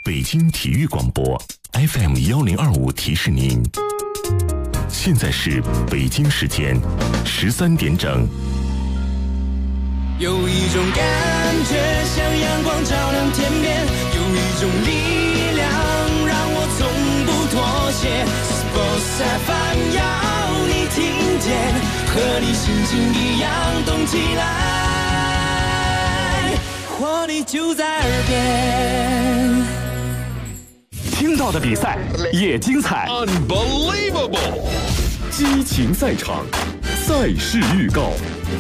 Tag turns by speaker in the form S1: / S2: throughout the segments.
S1: 北京体育广播 FM1025提示您，现在是北京时间13点整。
S2: 有一种感觉像阳光照亮天边，有一种力量让我从不妥协。Sports FM 要你听见，和你心情一样动起来，活力就在耳边。
S3: 听到的比赛也精彩
S4: ，Unbelievable！
S3: 激情赛场，赛事预告。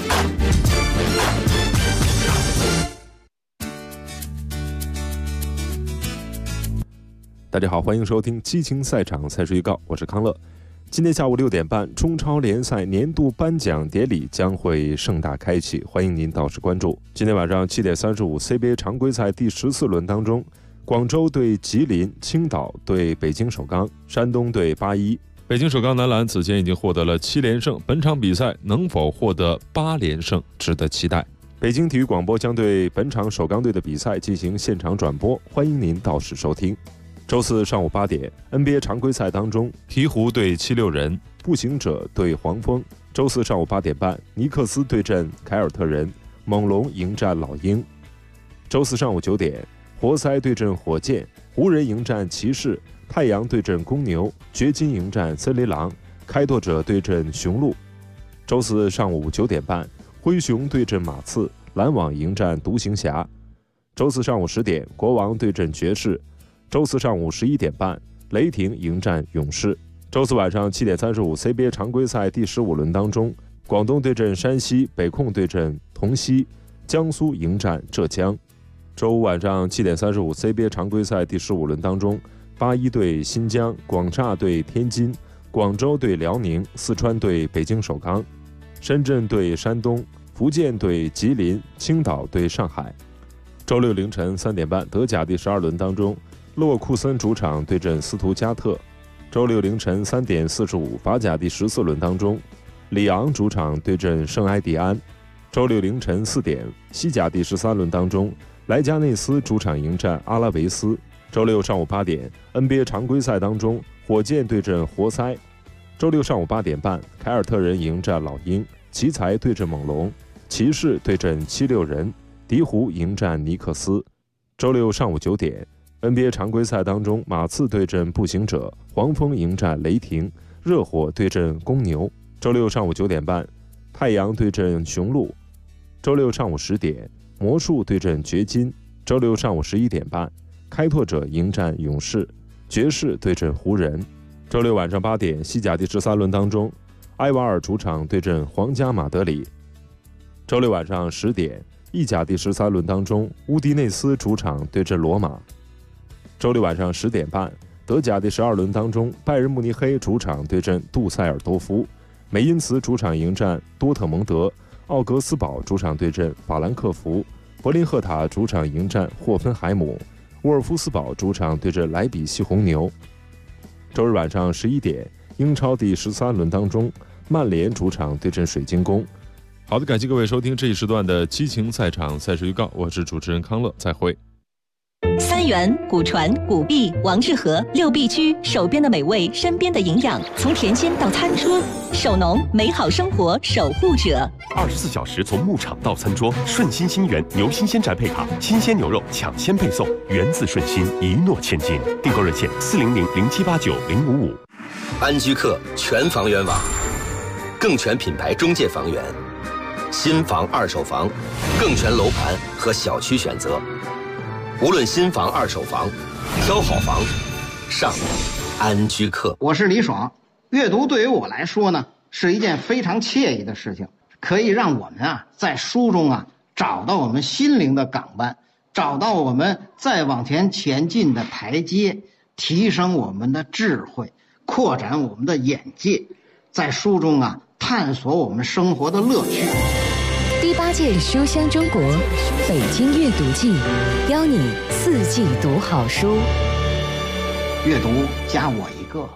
S5: 大家好，欢迎收听激情赛场赛事预告，我是康乐。今天下午6点半，中超联赛年度颁奖典礼将会盛大开启，欢迎您到时关注。今天晚上7点35 CBA 常规赛第14轮当中，广州对吉林，青岛对北京首钢，山东对8-1。
S6: 北京首钢男篮此前已经获得了7连胜，本场比赛能否获得8连胜，值得期待。
S5: 北京体育广播将对本场首钢队的比赛进行现场转播，欢迎您到时收听。周四上午8点 NBA 常规赛当中，
S6: 鹈鹕对76人，
S5: 步行者对黄蜂。周四上午8点半，尼克斯对阵凯尔特人，猛龙迎战老鹰。周四上午9点，活塞对阵火箭，湖人迎战骑士，太阳对阵公牛，掘金迎战森林狼，开拓者对阵雄鹿。周四上午9点半，灰熊对阵马刺，篮网迎战独行侠。周四上午10点，国王对阵爵士。周四上午11点半，雷霆迎战勇士。周四晚上7点35 CBA 常规赛第15轮当中，广东对阵山西，北控对阵同曦，江苏迎战浙江。周五晚上7点35 CBA 常规赛第15轮当中，8-1对新疆，广厦对天津，广州对辽宁，四川对北京首钢，深圳对山东，福建对吉林，青岛对上海。周六凌晨3点半，德甲第12轮当中，勒沃库森主场对阵斯图加特。周六凌晨3点45，法甲第14轮当中，里昂主场对阵圣埃蒂安。周六凌晨4点，西甲第13轮当中，莱加内斯主场迎战阿拉维斯。周六上午8点 NBA 常规赛当中，火箭对阵活塞。周六上午8点半，凯尔特人迎战老鹰，奇才对阵猛龙，骑士对阵76人，鹈鹕迎战尼克斯。周六上午9点NBA 常规赛当中，马刺对阵步行者，黄蜂迎战雷霆，热火对阵公牛。周六上午9点半，太阳对阵雄鹿。周六上午10点，魔术对阵掘金。周六上午11点半，开拓者迎战勇士，爵士对阵湖人。周六晚上8点，西甲第13轮当中，埃瓦尔主场对阵皇家马德里。周六晚上10点，意甲第13轮当中，乌迪内斯主场对阵罗马。周六晚上10点半，德甲第12轮当中，拜仁慕尼黑主场对阵杜塞尔多夫，梅因茨主场迎战多特蒙德，奥格斯堡主场对阵法兰克福，柏林赫塔主场迎战霍芬海姆，沃尔夫斯堡主场对阵莱比锡红牛。周日晚上11点，英超第13轮当中，曼联主场对阵水晶宫。
S6: 好的，感谢各位收听这一时段的激情赛场赛事预告，我是主持人康乐，再会。
S7: 三元、古传、古碧、王致和6必居，手边的美味，身边的营养，从甜心到餐桌，手农美好生活守护者。
S3: 24小时从牧场到餐桌，顺心新源牛新鲜宅配卡，新鲜牛肉抢先配送，源自顺心，一诺千金。订购热线400-0789-055。
S8: 安居客全房源网，更全品牌中介房源，新房、二手房，更全楼盘和小区选择。无论新房、二手房，挑好房，上安居客。
S9: 我是李爽。阅读对于我来说呢，是一件非常惬意的事情，可以让我们在书中找到我们心灵的港湾，找到我们再往前前进的台阶，提升我们的智慧，扩展我们的眼界，在书中探索我们生活的乐趣。
S10: 第8届书香中国北京阅读季，邀你4季读好书。
S9: 阅读加我一个。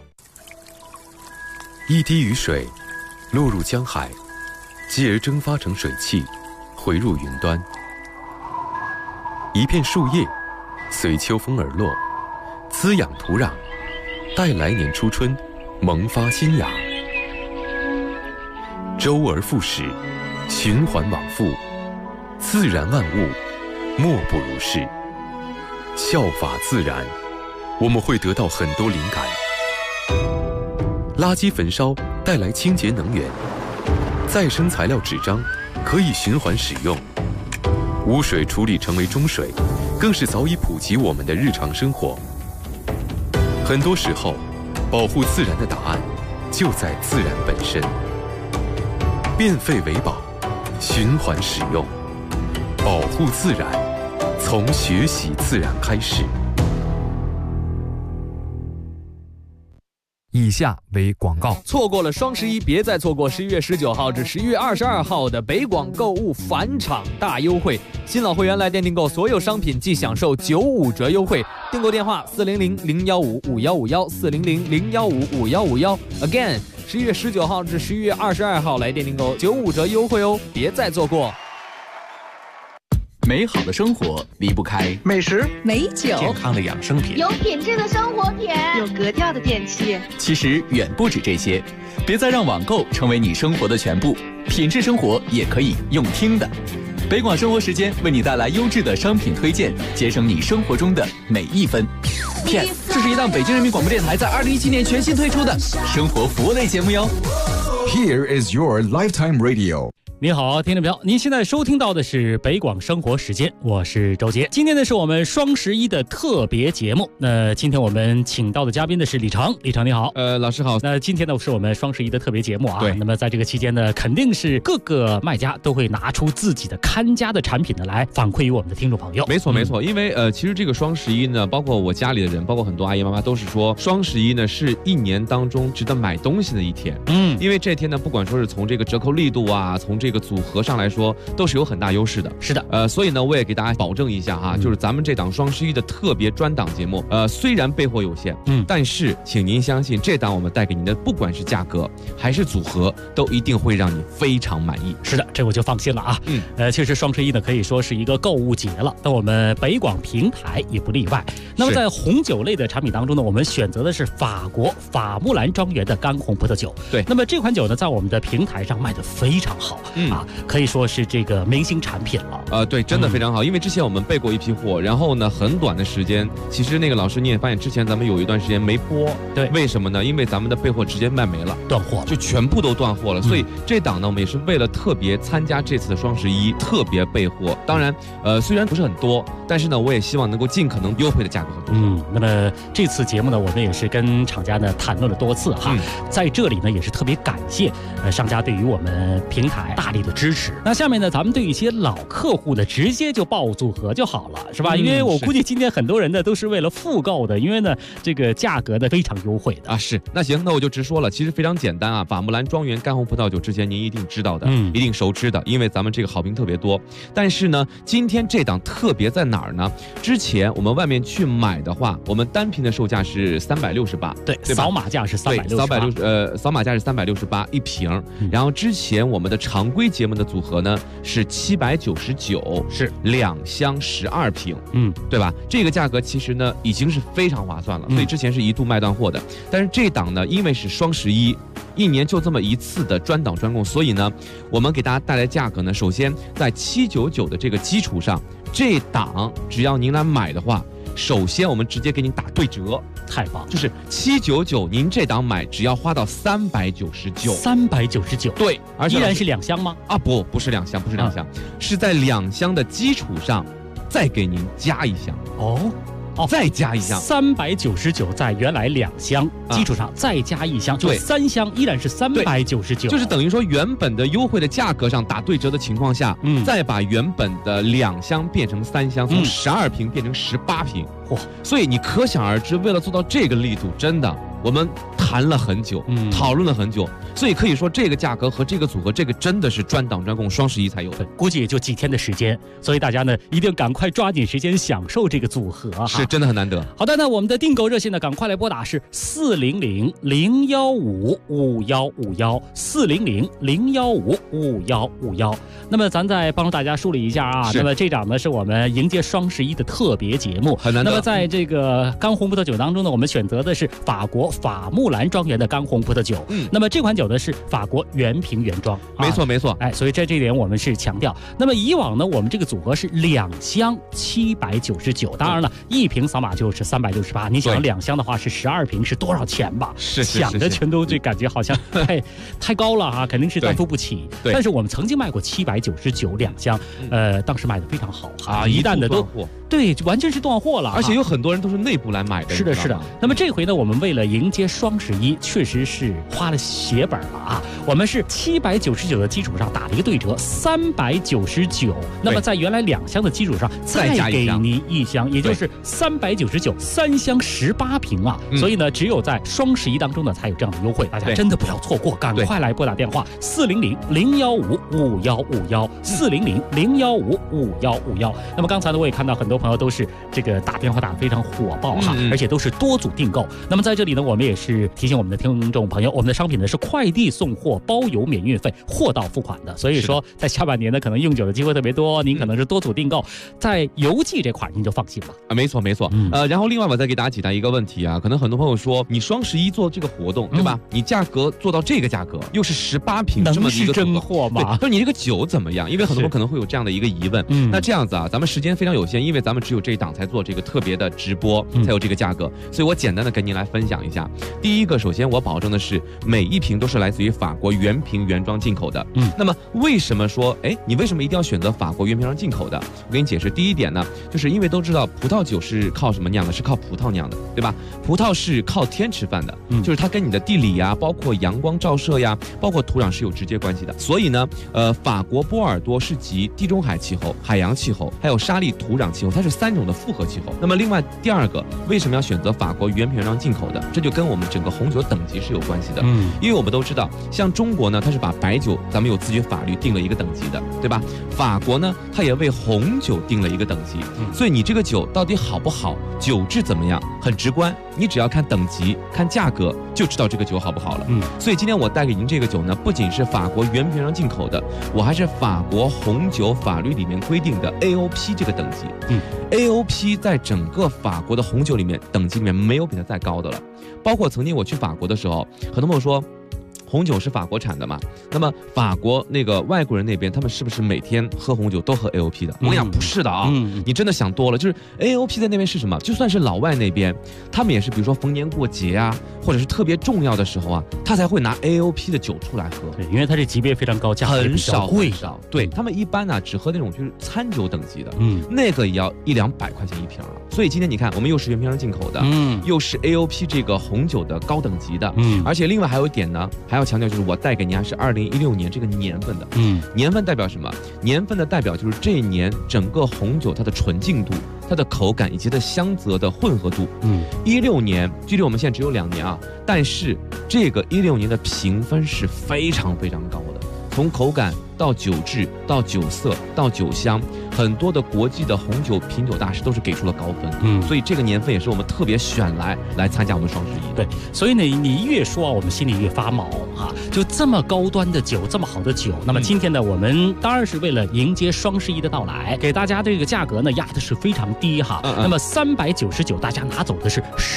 S11: 一滴雨水落入江海，继而蒸发成水汽，回入云端。一片树叶随秋风而落， 滋养土壤，待来年初春萌发新芽。周而复始，循环往复，自然万物莫不如是。效法自然，我们会得到很多灵感。垃圾焚烧带来清洁能源，再生材料纸张可以循环使用，污水处理成为中水，更是早已普及我们的日常生活。很多时候，保护自然的答案就在自然本身。变废为宝，循环使用，保护自然，从学习自然开始。
S12: 以下为广告。
S13: 错过了双11，别再错过11月19号至11月22号的北广购物返场大优惠。新老会员来店订购所有商品即享受95折优惠。订购电话400-015-5151，400-015-5151。Again， 11月19号至11月22号来店订购95折优惠哦，别再错过。
S12: 美好的生活离不开
S14: 美食、
S15: 美酒、
S12: 健康的养生品、
S16: 有品质的生活品、
S15: 有格调的电器。
S12: 其实远不止这些，别再让网购成为你生活的全部，品质生活也可以用听的。北广生活时间为你带来优质的商品推荐，节省你生活中的每一分。Yes， 这是一档北京人民广播电台在2017年全新推出的生活服务类节目哟。
S17: Here is your lifetime radio。
S18: 你好，听众朋友，您现在收听到的是北广生活时间，我是周杰。今天呢是我们双11的特别节目。那今天我们请到的嘉宾呢是李成，李成你好。
S6: 老师好。
S18: 那今天呢是我们双11的特别节目啊。
S6: 对。
S18: 那么在这个期间呢，肯定是各个卖家都会拿出自己的看家的产品呢来反馈于我们的听众朋友。
S6: 没错没错，因为其实这个双11呢，包括我家里的人，包括很多阿姨妈妈都是说，双11呢是一年当中值得买东西的一天。因为这天呢，不管说是从这个折扣力度啊，从这个组合上来说，都是有很大优势的。
S18: 是的，
S6: 所以呢，我也给大家保证一下哈，就是咱们这档双11的特别专档节目，虽然备货有限，但是请您相信，这档我们带给您的，不管是价格还是组合，都一定会让你非常满意。
S18: 是的，这我就放心了啊。其实双11呢可以说是一个购物节了，那我们北广平台也不例外。那么在红酒类的产品当中呢，我们选择的是法国法木兰庄园的干红葡萄酒。
S6: 对，
S18: 那么这款酒呢，在我们的平台上卖得非常好，可以说是这个明星产品了。
S6: 对，真的非常好，因为之前我们备过一批货，然后呢，很短的时间，其实那个老师你也发现，之前咱们有一段时间没播。
S18: 对，
S6: 为什么呢？因为咱们的备货直接卖没了，
S18: 断货，
S6: 就全部都断货了。所以这档呢，我们也是为了特别参加这次的双11，特别备货。当然，虽然不是很多，但是呢，我也希望能够尽可能优惠的价格和组合。
S18: 那么这次节目呢，我们也是跟厂家呢谈论了多次哈，在这里呢也是特别感谢商家对于我们平台大力的支持。那下面呢，咱们对一些老客户呢，直接就报组合就好了，是吧？因为我估计今天很多人呢都是为了复购的，因为呢这个价格呢非常优惠的
S6: 啊。是，那行，那我就直说了，其实非常简单啊。法木兰庄园干红葡萄酒之前您一定知道的，一定熟知的，因为咱们这个好评特别多。但是呢，今天这档特别在哪儿呢？之前我们外面去买的话，我们单瓶的售价是368，
S18: 对，扫码价是368，
S6: 扫码价是368一瓶。然后之前我们的常规节目的组合呢是799，
S18: 是
S6: 2箱12瓶，对吧？这个价格其实呢已经是非常划算了，所以之前是一度卖断货的。但是这档呢，因为是双11，一年就这么一次的专档专供，所以呢，我们给大家带来价格呢，首先在799的这个基础上，这档只要您来买的话，首先我们直接给您打对折，
S18: 太棒！
S6: 就是799，您这档买只要花到399，对，而且
S18: 依然是2箱吗？
S6: 啊，不是2箱，不是2箱，是在2箱的基础上再给您加一箱。再加一箱
S18: ，399在原来2箱基础上再加一箱，就3箱依然是399，
S6: 就是等于说原本的优惠的价格上打对折的情况下，再把原本的2箱变成3箱，从12瓶变成18瓶，所以你可想而知，为了做到这个力度，真的我们谈了很久，讨论了很久，所以可以说这个价格和这个组合，这个真的是专档专供双11才有的，
S18: 估计也就几天的时间，所以大家呢一定赶快抓紧时间享受这个组合哈，
S6: 是真的很难得。
S18: 好的，那我们的订购热线呢，赶快来拨打是400-015-5151，400-015-5151。那么咱再帮助大家梳理一下啊，那么这档呢是我们迎接双11的特别节目，
S6: 很难得。
S18: 那么在这个干红葡萄酒当中呢，我们选择的是法国法穆兰庄园的干红葡萄酒，那么这款酒呢是法国原瓶原装，
S6: 没错没错，
S18: 所以在这一点我们是强调。那么以往呢，我们这个组合是2箱799，当然了，一瓶扫码就是368，你想2箱的话是12瓶，是多少钱吧？想的全都这感觉好像太高了啊，肯定是担负不起。但是我们曾经卖过799，2箱，当时卖的非常好啊，一旦的都对，完全是断货了，
S6: 而且有很多人都是内部来买的。
S18: 是的，是的。那么这回呢，我们为了迎接双11，确实是花了血本了啊！我们是799的基础上打了一个对折，399。那么在原来2箱的基础上再给您1箱，也就是399，3箱18瓶啊！所以呢，只有在双11当中呢才有这样的优惠，大家真的不要错过，赶快来拨打电话400-015-5151，400-015-5151。那么刚才呢，我也看到很多朋友都是这个打电话打得非常火爆哈，而且都是多组订购。那么在这里呢，我们也是提醒我们的听众朋友，我们的商品呢是快递送货包邮免运费，货到付款的。所以说在下半年呢，可能用酒的机会特别多，您可能是多组订购，在邮寄这块您就放心吧。
S6: 没错没错。然后另外我再给大家解答一个问题啊，可能很多朋友说你双11做这个活动对吧？你价格做到这个价格，又是18瓶这么一个
S18: 真货吗？
S6: 对，你这个酒怎么样？因为很多人可能会有这样的一个疑问。那这样子啊，咱们时间非常有限，因为咱们只有这一档才做这个特别的直播，才有这个价格，所以我简单的跟您来分享一下。第一个，首先我保证的是每一瓶都是来自于法国原瓶原装进口的。那么为什么说，你为什么一定要选择法国原瓶原装进口的？我给你解释。第一点呢，就是因为都知道葡萄酒是靠什么酿的？是靠葡萄酿的，对吧？葡萄是靠天吃饭的，就是它跟你的地理呀，包括阳光照射呀，包括土壤是有直接关系的。所以呢，法国波尔多是集地中海气候、海洋气候，还有沙砾土壤气候，它是3种的复合气候。那么另外第二个，为什么要选择法国原瓶原装进口的？这就跟我们整个红酒等级是有关系的。因为我们都知道，像中国呢，它是把白酒咱们有自己法律定了一个等级的，对吧？法国呢，它也为红酒定了一个等级。所以你这个酒到底好不好，酒质怎么样，很直观，你只要看等级、看价格就知道这个酒好不好了。所以今天我带给您这个酒呢，不仅是法国原瓶原装进口的，我还是法国红酒法律里面规定的 AOP 这个等级。AOP 在整个法国的红酒里面等级里面没有比它再高的了。包括曾经我去法国的时候，很多朋友说红酒是法国产的嘛？那么法国那个外国人那边，他们是不是每天喝红酒都喝 AOP 的？我跟你讲，不是的啊！你真的想多了。就是 AOP 在那边是什么？就算是老外那边，他们也是，比如说逢年过节啊，或者是特别重要的时候啊，他才会拿 AOP 的酒出来喝。
S18: 对，因为它这级别非常高，价格
S6: 很少
S18: 贵。
S6: 对他们一般呢，只喝那种就是餐酒等级的，那个也要100-200块钱一瓶啊。所以今天你看，我们又是原瓶原装进口的，又是 AOP 这个红酒的高等级的，而且另外还有一点呢，还要强调就是我带给您还是2016年这个年份的，年份代表什么？年份的代表就是这一年整个红酒它的纯净度、它的口感以及它的香泽的混合度。16年距离我们现在只有2年啊，但是这个16年的评分是非常非常高的，从口感到酒质到酒色到酒香，很多的国际的红酒品酒大师都是给出了高分。所以这个年份也是我们特别选来参加我们双11。
S18: 对，所以呢，你越说我们心里越发毛啊！就这么高端的酒，这么好的酒，那么今天呢，我们当然是为了迎接双11的到来，给大家这个价格呢压的是非常低哈。那么399，大家拿走的是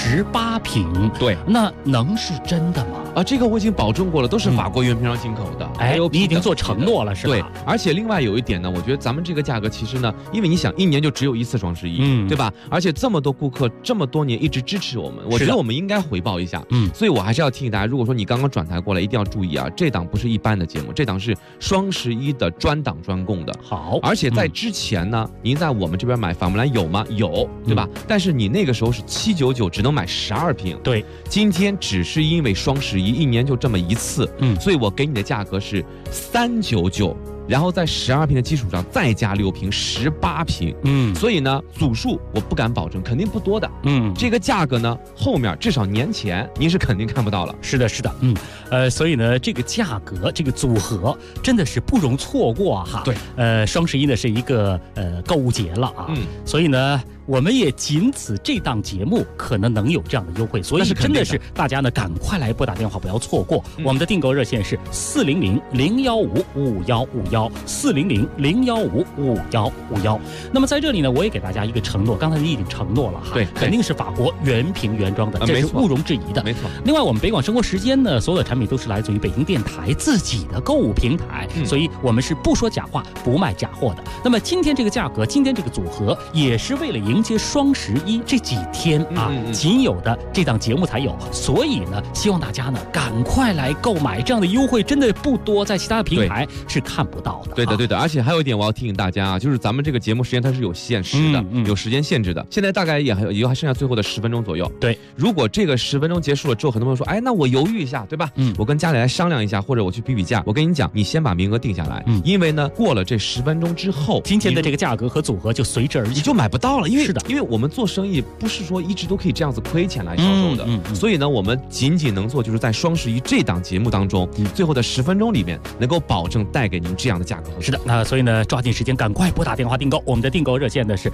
S18: 18瓶。
S6: 对，
S18: 那能是真的吗？
S6: 啊，这个我已经保证过了，都是法国原瓶原装进口的。
S18: 你已经做承诺了是吧？
S6: 对，而且另外有一点呢，我觉得咱们这个价格其实呢，因为你想1年就只有1次双11，对吧？而且这么多顾客这么多年一直支持我们，我觉得我们应该回报一下。所以我还是要提醒大家，如果说你刚刚转台过来，一定要注意啊，这档不是一般的节目，这档是双11的专档专供的。
S18: 好，
S6: 而且在之前呢，您在我们这边买法穆兰有吗？有，对吧？但是你那个时候是799，只能买12瓶。
S18: 对，
S6: 今天只是因为双11，1年就这么1次，所以我给你的价格是399。 然后在12瓶的基础上再加6瓶，18瓶。所以呢，组数我不敢保证，肯定不多的。这个价格呢，后面至少年前您是肯定看不到了。
S18: 是的，是的，所以呢，这个价格，这个组合真的是不容错过哈。
S6: 对，
S18: 双11呢是一个购物节了啊，所以呢。我们也仅此这档节目可能能有这样的优惠，所以真的是大家呢赶快来拨打电话，不要错过。我们的订购热线是400-015-5151，400-015-5151。那么在这里呢，我也给大家一个承诺，刚才你已经承诺了哈，
S6: 对，
S18: 肯定是法国原瓶原装的，这是毋庸置疑的。
S6: 没错。
S18: 另外，我们北广生活时间呢，所有的产品都是来自于北京电台自己的购物平台，所以我们是不说假话，不卖假货的。那么今天这个价格，今天这个组合，也是为了迎接双11这几天啊，仅有的这档节目才有，所以呢，希望大家呢赶快来购买，这样的优惠真的不多，在其他的平台是看不到的。
S6: 对的，对的。而且还有一点我要提醒大家啊，就是咱们这个节目时间它是有限时的，有时间限制的。现在大概也还剩下最后的10分钟左右。
S18: 对，如
S6: 果这个10分钟结束了之后，很多朋友说，哎，那我犹豫一下，对吧？我跟家里来商量一下，或者我去比比价。我跟你讲，你先把名额定下来，因为呢，过了这10分钟之后，
S18: 今天的这个价格和组合就随之而起，
S6: 你就买不到了。
S18: 是的，
S6: 因为我们做生意不是说一直都可以这样子亏钱来销售的，所以呢，我们仅能做就是在双11这档节目当中，最后的10分钟里面能够保证带给您这样的价格。
S18: 是的，那所以呢，抓紧时间，赶快拨打电话订购。我们的订购热线呢是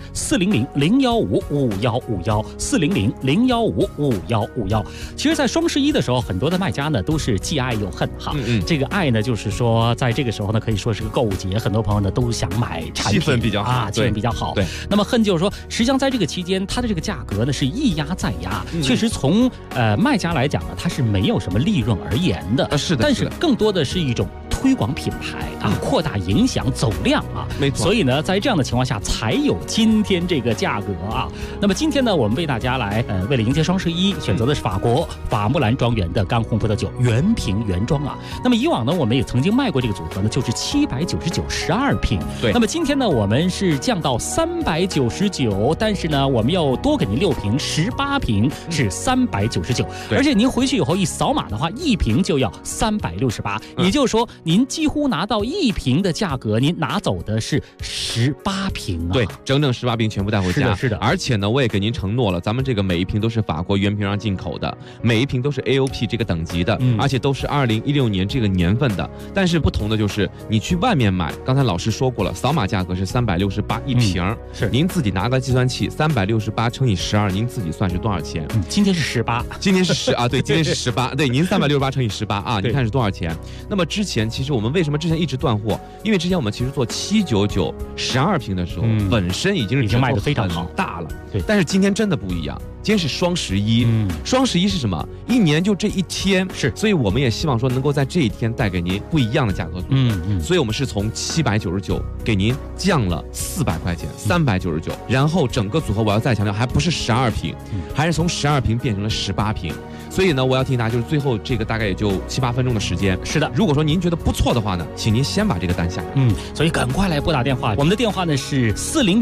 S18: 400-015-5151，400-015-5151。其实，在双11的时候，很多的卖家呢都是既爱又恨哈。这个爱呢，就是说在这个时候呢，可以说是个购物节，很多朋友呢都想买产品，
S6: 气氛比较好
S18: 啊，气氛比较好。对，那么恨就是说，实际上在这个期间，它的这个价格呢是一压再压，确实从卖家来讲呢，它是没有什么利润而言的。
S6: 是的，
S18: 但是更多的是一种推广品牌啊，扩大影响走量啊，
S6: 没错。
S18: 所以呢，在这样的情况下，才有今天这个价格啊。那么今天呢，我们为大家来为了迎接双11，选择的是法国法木兰庄园的干红葡萄酒原瓶原装啊。那么以往呢，我们也曾经卖过这个组合呢，就是799，12瓶。
S6: 对。
S18: 那么今天呢，我们是降到399，但是呢，我们要多给您6瓶，18瓶是399。而且您回去以后一扫码的话，1瓶就要368，也就是说，您几乎拿到1瓶的价格，您拿走的是18瓶啊！
S6: 对，整整18瓶全部带回家。
S18: 是的。
S6: 而且呢，我也给您承诺了，咱们这个每一瓶都是法国原瓶上进口的，每一瓶都是 AOP 这个等级的，而且都是2016年这个年份的。但是不同的就是，你去外面买，刚才老师说过了，扫码价格是368一瓶，
S18: 是
S6: 您自己拿个计算器，368乘以12，您自己算是多少钱？
S18: 今天是18，
S6: 今天是10啊，对，今天是18，对，您368乘以18啊，你看是多少钱？那么之前其实我们为什么之前一直断货？因为之前我们其实做799，12瓶的时候，本身已经
S18: 卖得非常好
S6: 大了，
S18: 对。
S6: 但是今天真的不一样。今天是双11，双11是什么？一年就这一天，
S18: 是，
S6: 所以我们也希望说能够在这一天带给您不一样的价格组合，所以我们是从799给您降了400块钱，399，然后整个组合我要再强调，还不是12瓶，还是从12瓶变成了18瓶，所以呢，我要提醒大家，就是最后这个大概也就7、8分钟的时间，
S18: 是的。
S6: 如果说您觉得不错的话呢，请您先把这个单下来，
S18: 所以赶快来拨打电话，我们的电话呢是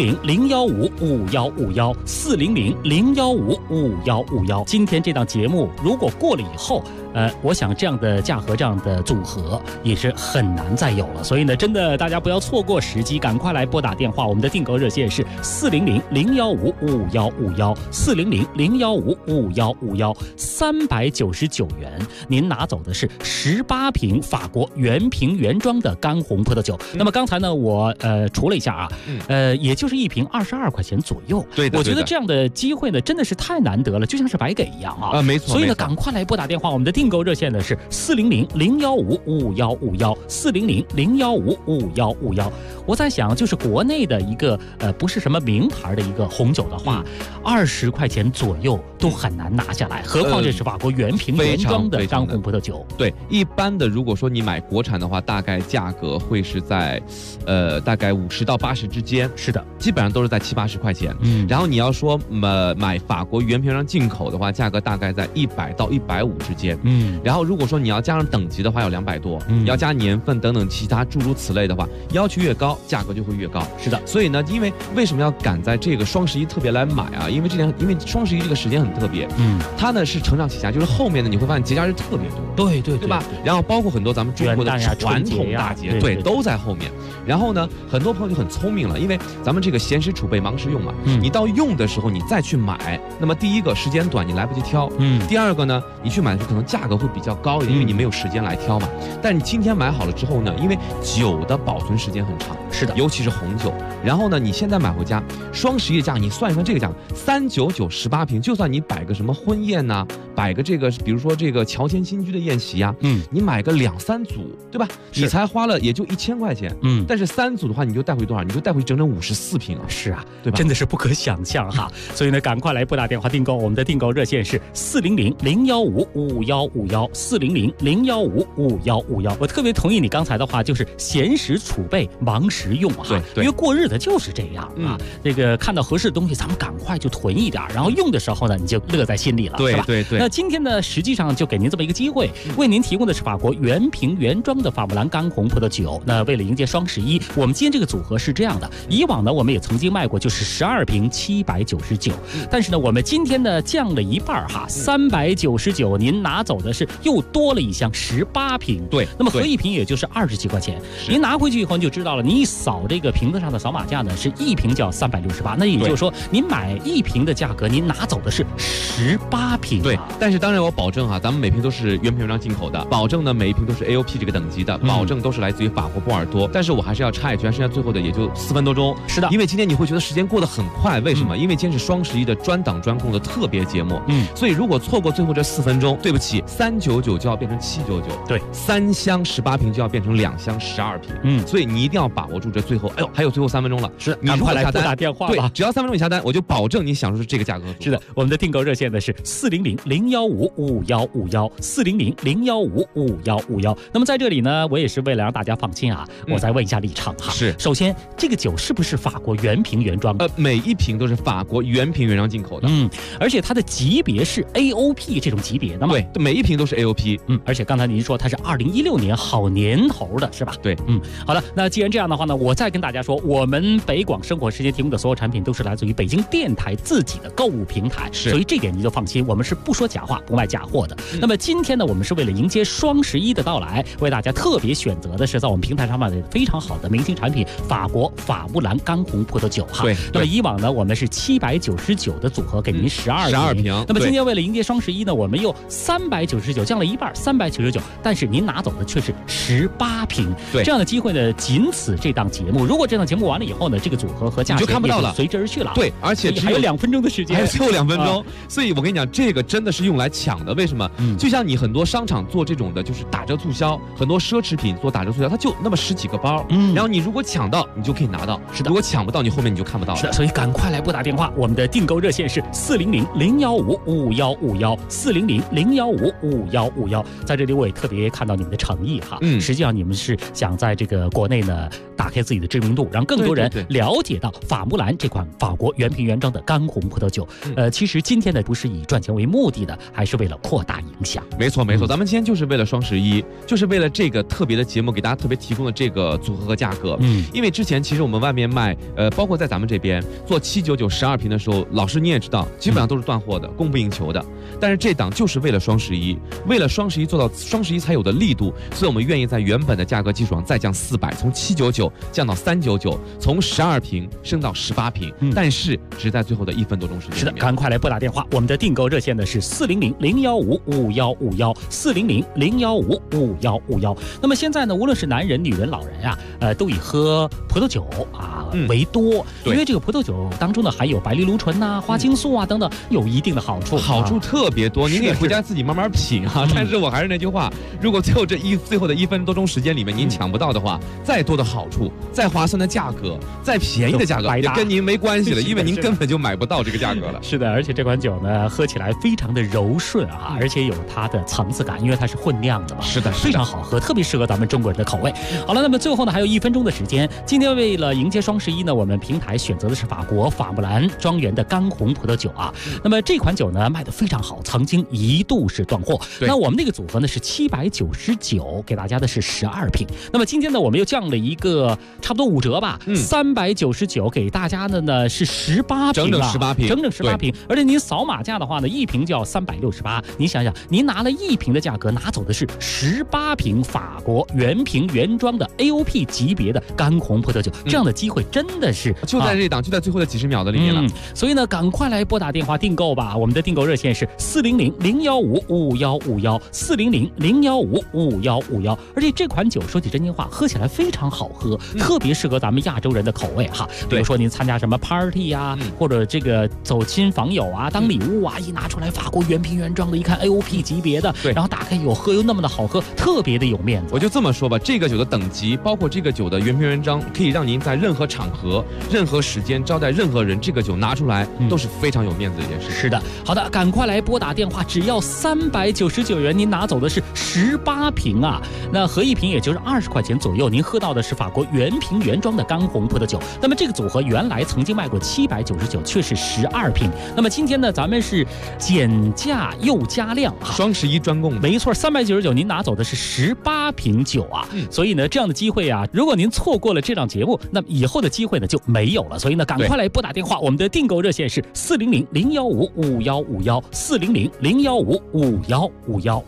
S18: 400-015-5151，400-015-5151。今天这档节目如果过了以后，我想这样的价格、这样的组合也是很难再有了。所以呢，真的大家不要错过时机，赶快来拨打电话。我们的订购热线是400-015-5151，400-015-5151，399元，您拿走的是18瓶法国原瓶原装的干红葡萄酒。那么刚才呢，我除了一下啊，也就是1瓶22块钱左右。
S6: 对的，
S18: 我觉得这样的机会呢，真的是太难得了，就像是白给一样啊。
S6: 没错。
S18: 所以呢，赶快来拨打电话。我们的订购热线呢是400-015-5151，400-015-5151。我在想，就是国内的一个不是什么名牌的一个红酒的话，20块钱左右都很难拿下来，何况这是法国原瓶原装的干红葡萄酒。
S6: 对，一般的如果说你买国产的话，大概价格会是在大概50到80之间。
S18: 是的，
S6: 基本上都是在70、80块钱。然后你要说买法国原瓶上进口的话，价格大概在100到150之间。 然后如果说你要加上等级的话，有200多，要加年份等等其他诸如此类的话，要求越高，价格就会越高。
S18: 是的，
S6: 所以呢，因为为什么要赶在这个双11特别来买啊？因为双11这个时间很特别，它呢是承上启下，就是后面呢你会发现节假日特别多，对吧？然后包括很多咱们中国的传统大节，对，都在后面。然后呢，很多朋友就很聪明了，因为咱们这个闲时储备，忙时用嘛，你到用的时候你再去买，那么第一个时间短，你来不及挑，第二个呢，你去买的时候可能价格会比较高一点，因为你没有时间来挑嘛。但你今天买好了之后呢，因为酒的保存时间很长，
S18: 是的，
S6: 尤其是红酒。然后呢，你现在买回家，双11的价格你算一算这个价格，399 18瓶，就算你摆个什么婚宴呐，摆个这个，比如说这个乔迁新居的宴席啊，你买个2、3组，对吧？你才花了也就1000块钱，但是3组的话，你就带回多少？你就带回整整54瓶啊！
S18: 是啊，
S6: 对吧？
S18: 真的是不可想象哈。所以呢，赶快来拨打电话订购，我们的订购热线是400-015-5151，400-015-5151。我特别同意你刚才的话，就是闲时储备，忙时用哈。
S6: 对，
S18: 因为过日子就是这样啊。这个看到合适的东西，咱们赶快就囤一点，然后用的时候呢，你就乐在心里了，是吧？
S6: 对。
S18: 那今天呢，实际上就给您这么一个机会，为您提供的是法国原瓶原装的法布兰干红葡萄酒。那为了迎接双11，我们今天这个组合是这样的，以往呢我们也曾经卖过，就是12瓶799，但是呢我们今天呢降了一半哈，399，您拿走的是又多了一箱18瓶，
S6: 对，
S18: 那么合一瓶也就是20几块钱，您拿回去以后你就知道了，你一扫这个瓶子上的扫码价呢，是一瓶就要368，那也就是说您买1瓶的价格，您拿走的是18瓶，
S6: 对。但是当然我保证咱们每瓶都是原瓶原装进口的，保证呢每一瓶都是 AOP 这个等级的，保证都是来自于法国波尔多。但是我还是要插一句，剩下最后的也就4分多钟。
S18: 是的，
S6: 因为今天你会觉得时间过得很快，为什么？因为今天是双11的专档专供的特别节目，所以如果错过最后这4分钟，对不起，399就要变成799，
S18: 对
S6: ，3箱18瓶就要变成2箱12瓶，所以你一定要把握住这最后，还有最后3分钟了，
S18: 是，赶快来拨打电话吧，
S6: 对，只要3分钟你下单，我就保证你享受这个价格。
S18: 是的，我们的订购热线呢是400-015-5151，400-015-5151。那么在这里呢，我也是为了让大家放心啊，我再问一下李畅哈，
S6: 是，
S18: 首先这个酒是不是法国原瓶原装？
S6: 每一瓶都是法国原瓶原装进口的，
S18: 而且它的级别是 AOP 这种级别的嘛？
S6: 对，每一瓶都是 AOP，
S18: 而且刚才您说它是2016年好年头的是吧？
S6: 对，
S18: 好了，那既然这样的话呢，我再跟大家说，我们北广生活时间提供的所有产品都是来自于北京电台自己的购物平台，所以这点您就放心，我们是不说假话，不卖假货的。那么今天呢，我们是为了迎接双11的到来，为大家特别选择的是在我们平台上面的非常好的明星产品法国法布兰干红葡萄酒哈。
S6: 对，
S18: 那么以往呢，我们是799的组合给您12
S6: 瓶，
S18: 那么今天为了迎接双11呢，我们又399降了一半，399，但是您拿走的却是18瓶。
S6: 对，
S18: 这样的机会呢，仅此这档节目。如果这档节目完了以后呢，这个组合和价钱
S6: 就看不到了，
S18: 随之而去了。
S6: 对，而且
S18: 还有2分钟的时间，
S6: 还有最后2分钟，所以我跟你讲，这个真的是用来抢的。为什么？就像你很多商场做这种的，就是打折促销，很多奢侈品做打折促销，它就那么10几个包，然后你如果抢到，你就可以拿到；是的，如果抢不到，你后面你就看不到了。
S18: 是的，所以赶快来拨打电话，我们的订购热线是400-015-5151，400-015-5151。在这里我也特别看到你们的诚意哈，实际上你们是想在这个国内呢打开自己的知名度，让更多人了解到法布兰这款法国原瓶原装的干红葡萄酒。其实今天呢不是以赚钱为目的的，还是为了扩大影响。
S6: 没错，咱们今天就是为了双11，就是为了这个特别的节目给大家特别提供的这个组合和价格。因为之前其实我们外面卖，包括在咱们这边做799 12瓶的时候，老师你也知道，基本上都是断货的，供不应求的。但是这档就是为了双11，为了双11做到双11才有的力度，所以我们愿意在原本的价格基础上再降400，从799降到399，从12瓶升到18瓶，但是只在最后的1分多钟时间。
S18: 是的，赶快来拨打电话，我们的订购热线呢是400-015-5151，400-015-5151。那么现在呢，无论是男人、女人、老人啊，都以喝葡萄酒为多，因为这个葡萄酒当中呢含有白藜芦醇呐、花青素啊等等，有一定的好处，
S6: 好处特别多，您可以回家自己慢慢品啊。但是我还是那句话，如果最后的1分多钟时间里面您抢不到的话，再多的好处处，再划算的价格，再便宜的价格也跟您没关系了，因为您根本就买不到这个价格了。
S18: 是的，而且这款酒呢，喝起来非常的柔顺啊，而且有它的层次感，因为它是混酿的嘛。
S6: 是的，
S18: 非常好喝，特别适合咱们中国人的口味。好了，那么最后呢，还有1分钟的时间。今天为了迎接双11呢，我们平台选择的是法国法穆兰庄园的干红葡萄酒啊。那么这款酒呢，卖得非常好，曾经一度是断货。那我们那个组合呢是799，给大家的是12瓶。那么今天呢，我们又降了一个差不多5折吧，399给大家的呢是18瓶，整整18瓶。而且您扫码价的话呢，一瓶就要368。你想想，您拿了1瓶的价格，拿走的是18瓶法国原瓶原装的 AOP 级别的干红葡萄酒，这样的机会真的是
S6: 就在这档，就在最后的几十秒的里面了。
S18: 所以呢，赶快来拨打电话订购吧。我们的订购热线是400-015-5151，400-015-5151。而且这款酒说起真心话，喝起来非常好喝，特别适合咱们亚洲人的口味哈。比如说您参加什么 party 啊，或者这个走亲访友啊，当礼物啊，一拿出来法国原瓶原装的，一看 AOP 级别的，然后打开有喝又那么的好喝，特别的有面子。
S6: 我就这么说吧，这个酒的等级，包括这个酒的原瓶原装，可以让您在任何场合、任何时间招待任何人，这个酒拿出来都是非常有面子的一件事。
S18: 是的，好的，赶快来拨打电话，只要399元，您拿走的是18瓶啊，那合一瓶也就是20块钱左右，您喝到的是法国原瓶原装的干红葡萄酒。那么这个组合原来曾经卖过799，却是12瓶。那么今天呢，咱们是减价又加量啊，
S6: 双11专供，
S18: 没错，399您拿走的是18瓶酒啊。所以呢，这样的机会啊，如果您错过了这档节目，那么以后的机会呢就没有了。所以呢，赶快来拨打电话，我们的订购热线是400-015-5151，400-015-5151。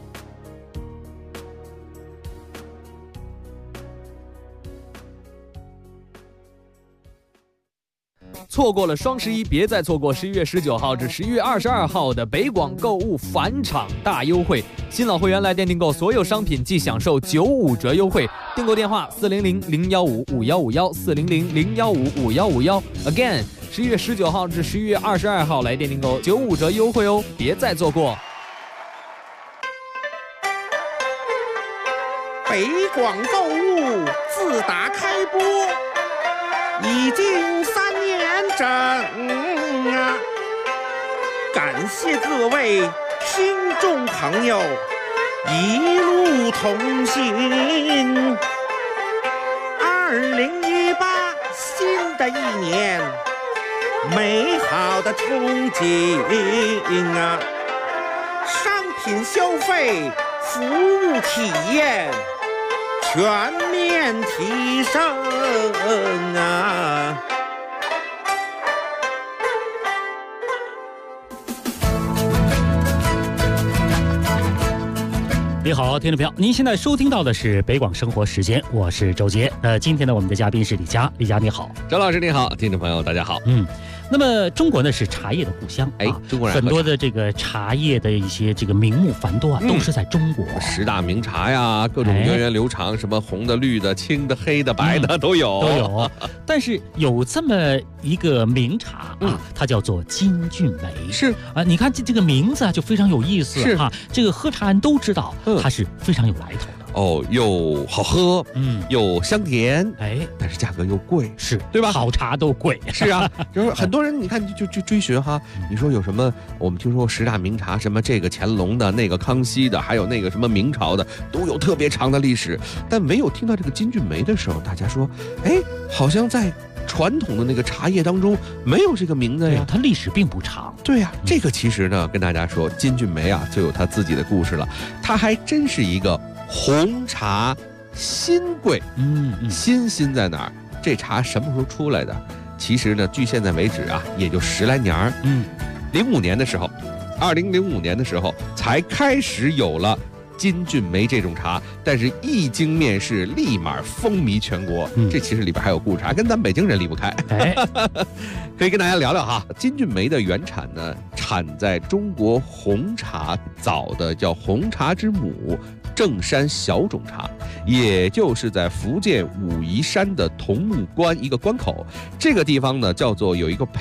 S13: 错过了双11，别再错过11月19号至11月22号的北广购物返场大优惠。新老会员来店订购所有商品即享受95折优惠。订购电话400-015-5151，400-015-5151。Again， 11月19号至11月22号来店订购95折优惠哦，别再错过。
S14: 北广购物自打开播已经3年整啊！感谢各位听众朋友一路同行。2018新的一年，美好的憧憬啊！商品消费、服务体验全面提升啊！
S18: 你好，听众朋友，您现在收听到的是北广生活时间，我是周杰。今天呢，我们的嘉宾是李佳，李佳你好，
S15: 周老师你好，听众朋友大家好。
S18: 那么中国呢是茶叶的故乡，
S15: 中国人
S18: 很多的这个茶叶的一些这个名目繁多啊，都是在中国。
S15: 10大名茶呀，各种源远流长，什么红的、绿的、青的、黑的、白的都有。
S18: 但是有这么一个名茶啊，它叫做金骏眉。
S15: 是
S18: 啊，你看这个名字啊就非常有意思哈。这个喝茶人都知道，它是非常有来头的。
S15: 又好喝，又香甜，但是价格又贵，
S18: 是
S15: 对吧？
S18: 好茶都贵，
S15: 是啊，就是很多人你看就追寻哈，你说有什么？我们听说10大名茶，什么这个乾隆的，那个康熙的，还有那个什么明朝的，都有特别长的历史，但没有听到这个金骏眉的时候，大家说，好像在传统的那个茶叶当中没有这个名字呀，
S18: 它历史并不长。
S15: 对呀，这个其实呢，跟大家说，金骏眉啊，就有它自己的故事了，它还真是一个红茶新贵。新在哪儿？这茶什么时候出来的？其实呢，距现在为止啊，也就10来年儿。05年的时候，2005年的时候才开始有了金骏眉这种茶，但是一经面世，立马风靡全国。这其实里边还有故事，还跟咱北京人离不开。可以跟大家聊聊哈。金骏眉的原产呢，产在中国红茶早的叫红茶之母正山小种茶，也就是在福建武夷山的桐木关一个关口，这个地方呢叫做有一个胚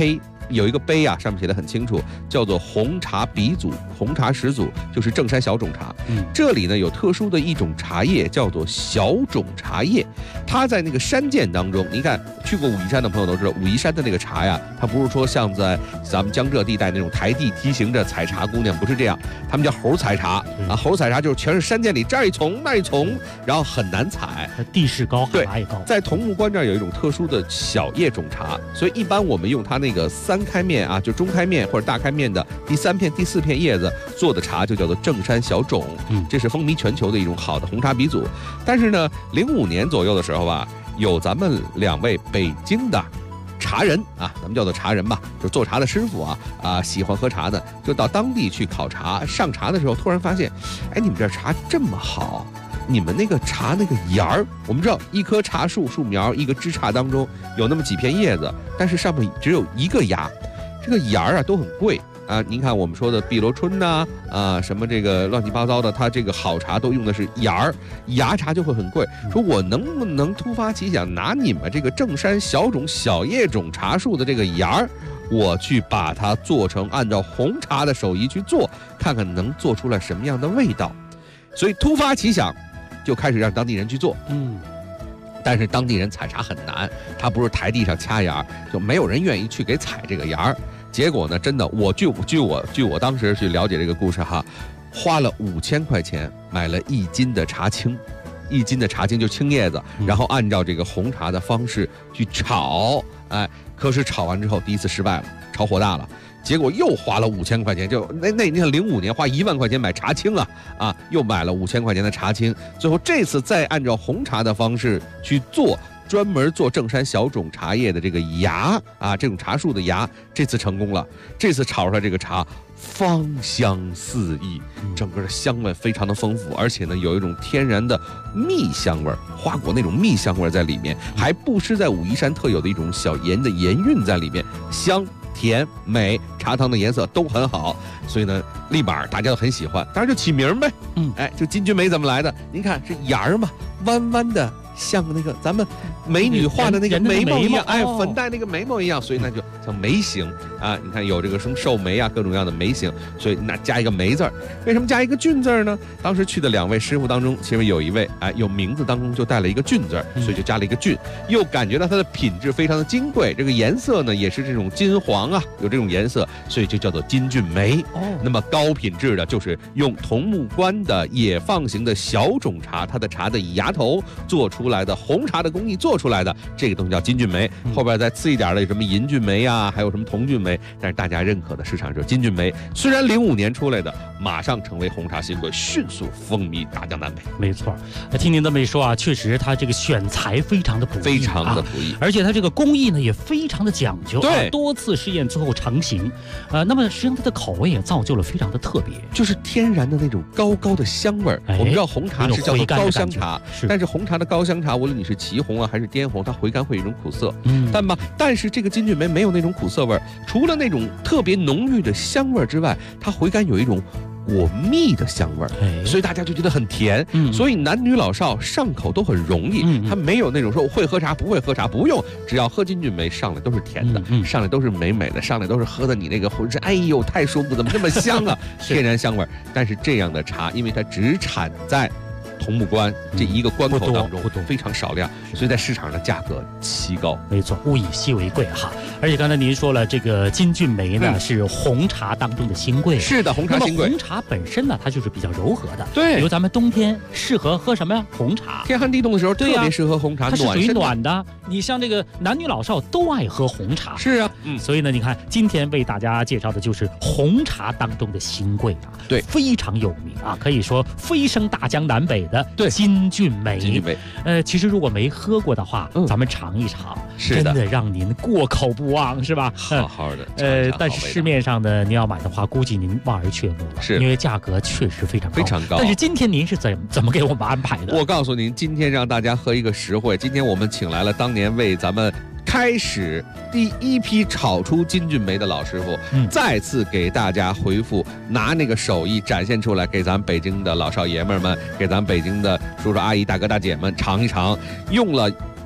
S15: 有一个碑啊，上面写的很清楚，叫做红茶鼻祖、红茶始祖，就是正山小种茶。这里呢有特殊的一种茶叶，叫做小种茶叶。它在那个山涧当中，你看去过武夷山的朋友都知道，武夷山的那个茶呀，它不是说像在咱们江浙地带那种台地梯形着采茶姑娘，不是这样，他们叫猴采茶啊。猴采茶就是全是山涧里这儿一丛那儿一丛，然后很难采，
S18: 地势高，海拔也高。
S15: 在桐木关这儿有一种特殊的小叶种茶，所以一般我们用它那个3开面啊，就中开面或者大开面的第3片、第4片叶子做的茶，就叫做正山小种。这是风靡全球的一种好的红茶鼻祖。但是呢，05年左右的时候吧，有咱们2位北京的茶人啊，咱们叫做茶人吧，就是做茶的师傅啊，喜欢喝茶的，就到当地去考察。上茶的时候，突然发现，哎，你们这茶这么好，你们那个茶那个芽儿，我们知道一棵茶树树苗一个枝杈当中有那么几片叶子，但是上面只有一个芽，这个芽儿啊都很贵啊。您看我们说的碧螺春呐，什么这个乱七八糟的，它这个好茶都用的是芽儿，芽茶就会很贵。说我能不能突发奇想，拿你们这个正山小种小叶种茶树的这个芽儿，我去把它做成按照红茶的手艺去做，看看能做出来什么样的味道。所以突发奇想，就开始让当地人去做。但是当地人采茶很难，他不是台地上掐芽，就没有人愿意去给采这个芽。结果呢，真的，据我当时去了解这个故事哈，花了5000块钱买了1斤的茶青，1斤的茶青就青叶子，然后按照这个红茶的方式去炒，哎，可是炒完之后第一次失败了，炒火大了。结果又花了5000块钱，就你看05年花1万块钱买茶青啊，又买了5000块钱的茶青，最后这次再按照红茶的方式去做，专门做正山小种茶叶的这个芽啊，这种茶树的芽，这次成功了，这次炒出来这个茶芳香四溢，整个的香味非常的丰富，而且呢有一种天然的蜜香味，花果那种蜜香味在里面，还不失在武夷山特有的一种小盐的盐韵在里面，香甜美，茶汤的颜色都很好，所以呢立马大家都很喜欢，当然就起名呗。哎，这金骏眉怎么来的？您看这芽儿嘛，弯弯的，像那个咱们美女画的那个眉毛一样，哎，粉黛那个眉毛一样，所以那就像眉形啊。你看有这个什么寿眉啊，各种各样的眉形，所以那加一个眉字儿。为什么加一个俊字儿呢？当时去的2位师傅当中，其实有一位哎，有名字当中就带了一个俊字儿，所以就加了一个俊，又感觉到它的品质非常的金贵，这个颜色呢也是这种金黄啊，有这种颜色，所以就叫做金骏眉。那么高品质的就是用桐木关的野放型的小种茶，它的茶的芽头做出来的红茶的工艺做出来的这个东西叫金骏眉。后边再次一点的有什么银骏眉啊，还有什么铜骏眉，但是大家认可的市场就是金骏眉。虽然05年出来的，马上成为红茶新贵，迅速风靡大江南北。
S18: 没错，听您这么一说啊，确实它这个选材非常的不易，
S15: 非常的不易，
S18: 而且它这个工艺呢也非常的讲究，
S15: 对，
S18: 多次试验最后成型。那么实际上它的口味也造就了非常的特别，
S15: 就是天然的那种高高的香味儿。我们知道红茶是叫做高香茶，但是红茶的高香茶，无论你是祁红啊还是滇红，它回甘会有一种苦涩。但是这个金骏眉没有那种苦涩味儿，除了那种特别浓郁的香味儿之外，它回甘有一种果蜜的香味儿，所以大家就觉得很甜。所以男女老少上口都很容易。它没有那种说会喝茶不会喝茶，不用，只要喝金骏眉上来都是甜的，上来都是美美的，上来都是喝的你那个浑身哎呦太舒服，怎么这么香啊？天然香味儿。但是这样的茶，因为它只产在桐木关这一个关口当中，非常少量，所以在市场上价格奇高。
S18: 没错，物以稀为贵哈。而且刚才您说了，这个金骏眉呢是红茶当中的新贵。
S15: 是的，红茶新贵。
S18: 红茶本身呢，它就是比较柔和的。
S15: 对，
S18: 比如咱们冬天适合喝什么呀？红茶。
S15: 天寒地冻的时候，特别适合红茶，
S18: 它是属于暖的。你像这个男女老少都爱喝红茶。
S15: 是啊，
S18: 所以呢，你看今天为大家介绍的就是红茶当中的新贵啊，
S15: 对，
S18: 非常有名啊，可以说飞升大江南北的金骏眉。
S15: 金骏眉，
S18: 其实如果没喝过的话，咱们尝一尝，
S15: 真
S18: 的让您过口不忘，是吧？
S15: 好好的。
S18: 但是市面上的您要买的话，估计您望而却步了，
S15: 是
S18: 因为价格确实非常高。但是今天您是怎么给我们安排的？
S15: 我告诉您，今天让大家喝一个实惠。今天我们请来了当年为咱们开始第一批炒出金骏眉的老师傅，再次给大家回复，拿那个手艺展现出来，给咱北京的老少爷们们，给咱北京的叔叔阿姨大哥大姐们尝一尝，用了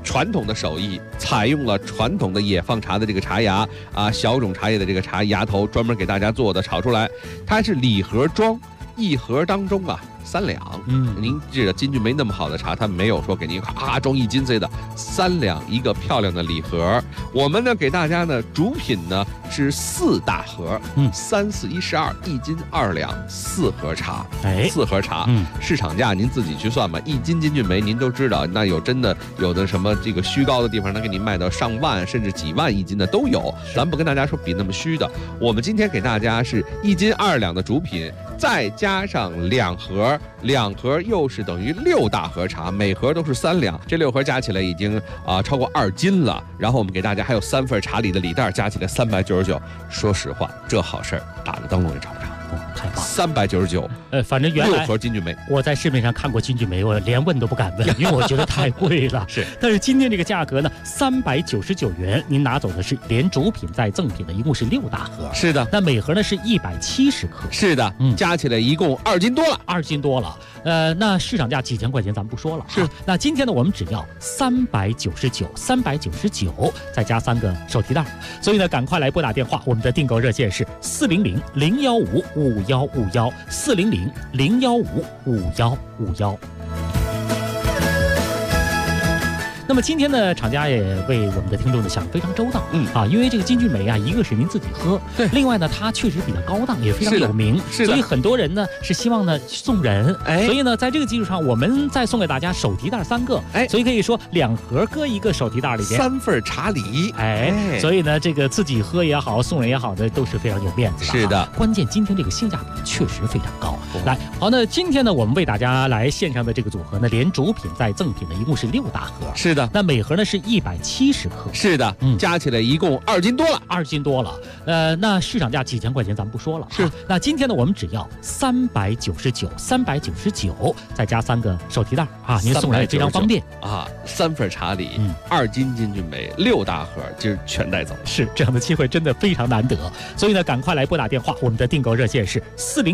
S15: 传统的手艺，采用了传统的野放茶的这个茶芽啊，小种茶叶的这个茶芽头，专门给大家做的，炒出来，它是礼盒装，一盒当中啊3两。您知道金骏眉那么好的茶，它没有说给您装1斤的，3两一个漂亮的礼盒。我们呢给大家呢主品呢是4大盒，3、4、1、12，1斤2两，4盒茶，4盒茶，市场价您自己去算吧。1斤金骏眉您都知道，那有真的有的什么这个虚高的地方，能给您卖到上万甚至几万1斤的都有。咱不跟大家说比那么虚的，我们今天给大家是1斤2两的主品，再加上2盒又是等于6大盒茶，每盒都是3两，这6盒加起来已经超过2斤了。然后我们给大家还有3份茶礼的礼袋，加起来399。说实话，这好事儿打个灯笼也找不着。
S18: 太棒
S15: ，399。
S18: 反正原来
S15: 6盒金骏眉，
S18: 我在市面上看过金骏眉，我连问都不敢问，因为我觉得太贵了。
S15: 是，
S18: 但是今天这个价格呢，399元，您拿走的是连主品带赠品的，一共是6大盒。
S15: 是的，
S18: 那每盒呢是170克。
S15: 是的，加起来一共2斤多了
S18: ，2斤多了。那市场价几千块钱咱们不说了。
S15: 是，
S18: 那今天呢我们只要399，再加3个手提袋。所以呢，赶快来拨打电话，我们的订购热线是400-015-5151，400-015-5151。那么今天呢，厂家也为我们的听众呢想非常周到，因为这个金骏眉啊，一个是您自己喝，对，另外呢，它确实比较高档，也非常有名，所以很多人呢是希望呢送人，所以呢，在这个基础上，我们再送给大家手提袋3个，所以可以说2盒搁一个手提袋里边
S15: ，3份茶礼，
S18: 所以呢，这个自己喝也好，送人也好的，都是非常有面子的。
S15: 是的，
S18: 关键今天这个性价比确实非常高。来，好，那今天呢，我们为大家来献上的这个组合呢，连主品带赠品呢，一共是6大盒。
S15: 是的，
S18: 那每盒呢是170克。
S15: 是的，加起来一共2斤多了
S18: ，2斤多了。那市场价几千块钱咱们不说了。
S15: 是，
S18: 那今天呢，我们只要399，再加3个手提袋啊，您送来非常方便
S15: 啊。3份茶礼，2斤金骏眉，6大盒，今儿全带走。
S18: 是，这样的机会真的非常难得，所以呢，赶快来拨打电话，我们的订购热线是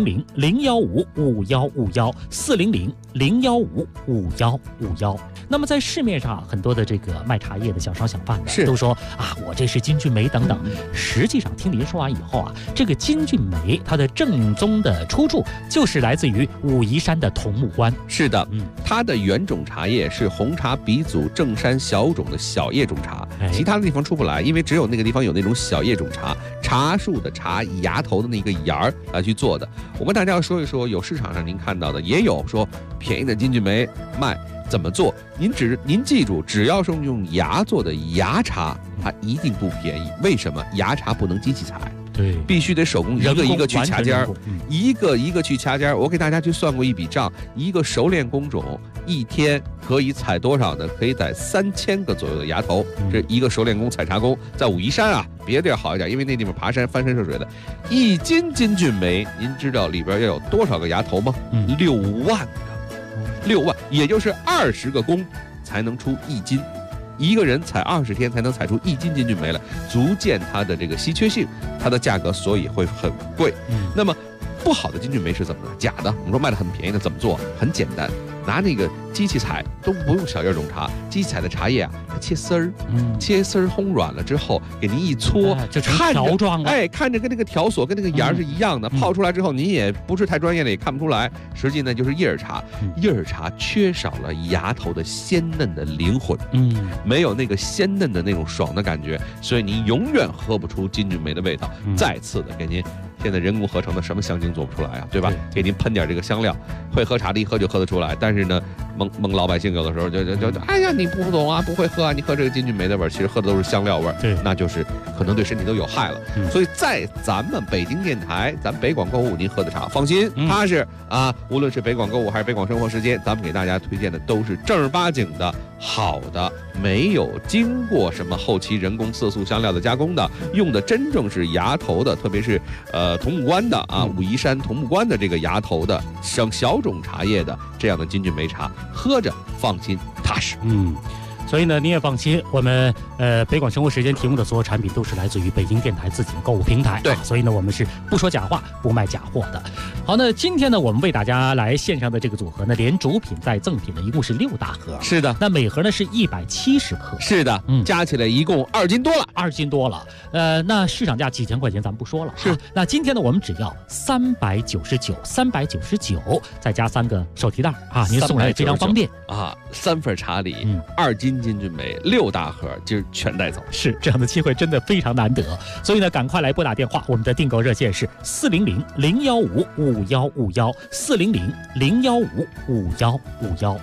S18: 400-015-5151，400-015-5151。那么在市面上很多的这个卖茶叶的小商小贩的都说啊，我这是金骏眉等等。实际上听您说完以后啊，这个金骏眉它的正宗的出处就是来自于武夷山的桐木关。
S15: 是的，它的原种茶叶是红茶鼻祖正山小种的小叶种茶，其他的地方出不来，因为只有那个地方有那种小叶种茶，茶树的茶芽头的那个芽儿来去做的。我跟大家要说一说，有市场上您看到的，也有说便宜的金骏眉卖。怎么做？您记住，只要是用芽做的芽茶，它一定不便宜。为什么？芽茶不能机器采，
S18: 对，
S15: 必须得手工一个一个去掐尖儿，一个一个去掐尖儿。我给大家去算过一笔账，一个熟练工种1天可以采多少呢？可以采3000个左右的芽头。这一个熟练工采茶工，在武夷山啊，别的地儿好一点，因为那地方爬山翻山涉水的。1斤金骏眉，您知道里边要有多少个芽头吗？6万个。6万，也就是20个工才能出1斤，一个人采20天才能采出1斤金骏眉来，足见它的这个稀缺性，它的价格所以会很贵。那么不好的金骏眉是怎么呢？假的，我们说卖的很便宜的怎么做？很简单，拿那个机器采，都不用小叶种茶，机器采的茶叶啊，它切丝儿，切丝儿烘软了之后，给您一搓，
S18: 就成条状了。
S15: 看着跟那个条索跟那个芽是一样的，泡出来之后，您也不是太专业的，也看不出来。实际呢就是叶儿茶，叶儿茶缺少了芽头的鲜嫩的灵魂，没有那个鲜嫩的那种爽的感觉，所以您永远喝不出金骏眉的味道。再次的给您。现在人工合成的什么香精做不出来啊，对吧？给您喷点这个香料，会喝茶的一喝就喝得出来。但是呢，蒙老百姓有的时候就哎呀，你不懂啊，不会喝啊，你喝这个金骏眉的味儿，其实喝的都是香料味儿，
S18: 对，
S15: 那就是可能对身体都有害了。所以在咱们北京电台，咱北广购物您喝的茶，放心，踏实啊。无论是北广购物还是北广生活时间，咱们给大家推荐的都是正儿八经的好的，没有经过什么后期人工色素香料的加工的，用的真正是芽头的，特别是桐木关的啊，武夷山桐木关的这个芽头的小种茶叶的这样的金骏眉茶，喝着放心踏实。
S18: 所以呢，您也放心，我们北广生活时间提供的所有产品都是来自于北京电台自己的购物平台。
S15: 对，
S18: 所以呢，我们是不说假话，不卖假货的。好，那今天呢，我们为大家来线上的这个组合呢，连主品带赠品呢，一共是6大盒。
S15: 是的，
S18: 那每盒呢是170克。
S15: 是的，加起来一共2斤多了
S18: ，2斤多了。那市场价几千块钱咱们不说了。
S15: 是，
S18: 那今天呢，我们只要399，再加3个手提袋啊，您送来非常方便
S15: 啊，3份茶礼，2斤金骏眉，6大盒，今儿全带走。
S18: 是，这样的机会真的非常难得，所以呢，赶快来拨打电话，我们的订购热线是400-015-5151，400-015-5151。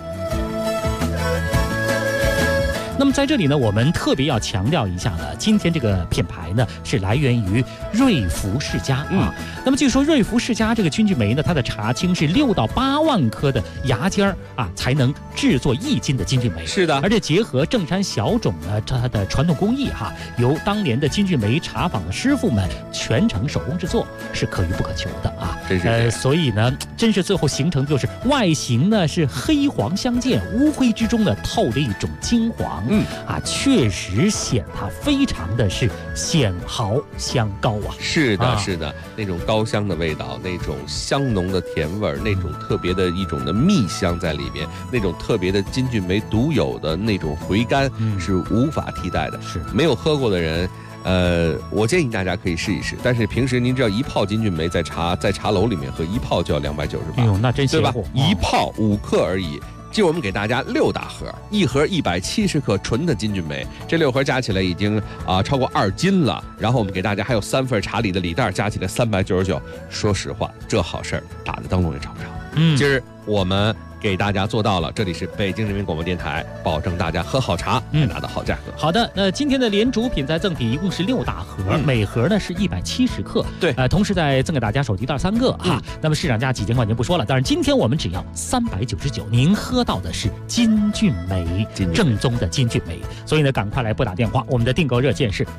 S18: 那么在这里呢，我们特别要强调一下呢，今天这个品牌呢是来源于瑞福世家啊。那么据说瑞福世家这个金骏眉呢，它的茶青是6到8万颗的芽尖啊，才能制作1斤的金骏眉。
S15: 是的，
S18: 而且结合正山小种呢，它的传统工艺哈，由当年的金骏眉茶坊的师傅们全程手工制作，是可遇不可求的啊。
S15: 真是
S18: 所以呢，真是最后形成就是外形呢是黑黄相间，乌灰之中呢透着一种金黄。确实显它非常的是显豪香高啊。
S15: 是的，是的，那种高香的味道，那种香浓的甜味儿，那种特别的一种的蜜香在里边，那种特别的金骏眉独有的那种回甘，是无法替代的。
S18: 是，
S15: 没有喝过的人。我建议大家可以试一试，但是平时您知道1泡金骏眉在茶楼里面喝1泡就要298，
S18: 哎呦，那真邪乎，
S15: 对吧？1泡5克而已。今儿我们给大家6大盒，一盒170克纯的金骏眉，这6盒加起来已经超过2斤了。然后我们给大家还有3份茶礼的礼袋，加起来399。说实话，这好事儿打在灯笼也找不着。今儿我们给大家做到了，这里是北京人民广播电台，保证大家喝好茶，拿到好价格。
S18: 好的，那今天的连主品再赠品一共是6大盒，每盒呢是170克。
S15: 对，
S18: 同时再赠给大家手提袋3个哈。那么市场价几千块钱不说了，但是今天我们只要399，您喝到的是金骏眉，正宗的金骏眉。所以呢，赶快来拨打电话，我们的订购热线是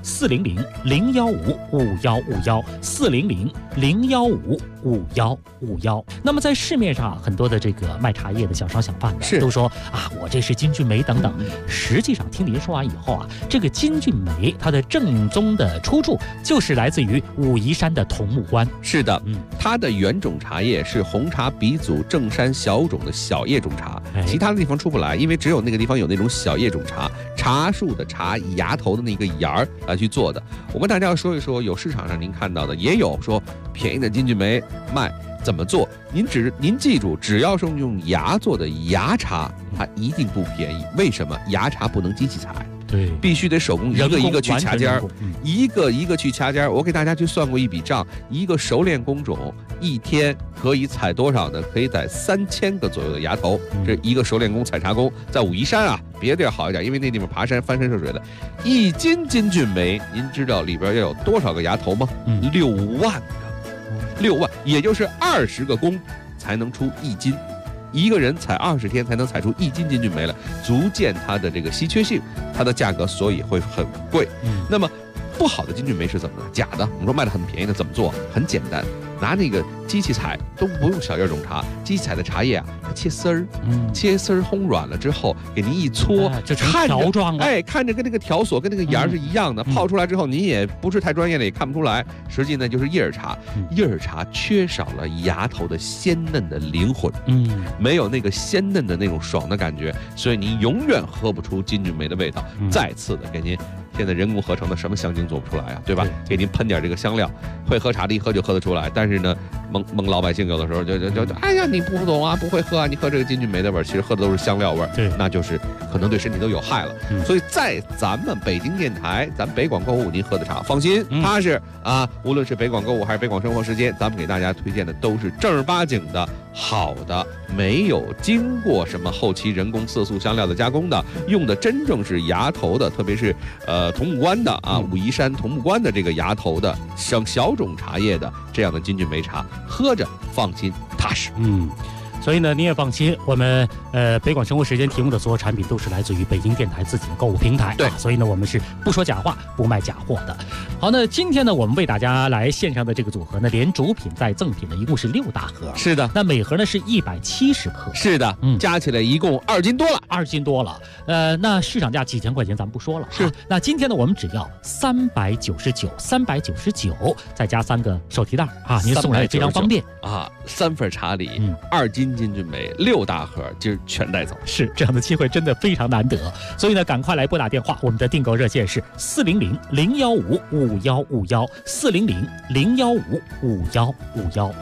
S18: 400-015-5151，400-015-5151。那么在市面上很多的这个卖茶叶的小商小贩呢，都说啊，我这是金骏眉等等。实际上听您说完以后啊，这个金骏眉它的正宗的出处就是来自于武夷山的桐木关。
S15: 是的，它的原种茶叶是红茶鼻祖正山小种的小叶种茶，其他的地方出不来，因为只有那个地方有那种小叶种茶，茶树的茶以芽头的那个芽儿来去做的。我跟大家要说一说，有市场上您看到的，也有说便宜的金骏眉卖。怎么做？您记住，只要是用芽做的芽茶，它一定不便宜。为什么？芽茶不能机器采，
S18: 对，
S15: 必须得手工一个一个去掐尖儿，一个一个去掐尖儿。我给大家去算过一笔账，一个熟练工种1天可以采多少呢？可以采3000个左右的芽头。这一个熟练工采茶工，在武夷山啊，别的地儿好一点，因为那地方爬山翻山涉水的。1斤金骏眉，您知道里边要有多少个芽头吗？6万个。6万，也就是20个工才能出1斤，一个人采20天才能采出1斤金骏眉来，足见它的这个稀缺性，它的价格所以会很贵。那么不好的金骏眉是怎么呢？假的，我们说卖的很便宜的怎么做？很简单，拿那个机器采，都不用小叶种茶，机器采的茶叶啊，它切丝儿，切丝儿烘软了之后，给您一搓，
S18: 就成条状了。
S15: 看着跟那个条索跟那个芽是一样的，泡出来之后，您也不是太专业的，也看不出来，实际呢就是叶儿茶。叶儿茶缺少了芽头的鲜嫩的灵魂，没有那个鲜嫩的那种爽的感觉，所以您永远喝不出金骏眉的味道。再次的给您。现在人工合成的什么香精做不出来啊，对吧？给您喷点这个香料，会喝茶的一喝就喝得出来。但是呢，蒙老百姓有的时候就哎呀，你不懂啊，不会喝啊，你喝这个金骏眉的味儿，其实喝的都是香料味儿，
S18: 对，
S15: 那就是可能对身体都有害了。所以在咱们北京电台，咱北广购物您喝的茶，放心，它是啊，无论是北广购物还是北广生活时间，咱们给大家推荐的都是正儿八经的好的，没有经过什么后期人工色素香料的加工的，用的真正是芽头的，特别是桐木关的啊，武夷山桐木关的这个芽头的小种茶叶的这样的金骏眉茶，喝着放心踏实。
S18: 所以呢，你也放心，我们北广生活时间提供的所有产品都是来自于北京电台自己的购物平台。
S15: 对，
S18: 所以呢，我们是不说假话，不卖假货的。好，那今天呢，我们为大家来线上的这个组合呢，连主品带赠品呢，一共是6大盒。
S15: 是的，
S18: 那每盒呢是170克。
S15: 是的，加起来一共2斤多了
S18: ，2斤多了。那市场价几千块钱咱们不说了。
S15: 是，
S18: 那今天呢，我们只要399，再加3个手提袋啊，您送来非常方便
S15: 啊，3份茶礼，2斤金骏眉，6大盒，今儿全带走。
S18: 是，这样的机会真的非常难得，所以呢，赶快来拨打电话，我们的订购热线是400-015-5151，400-015-5151。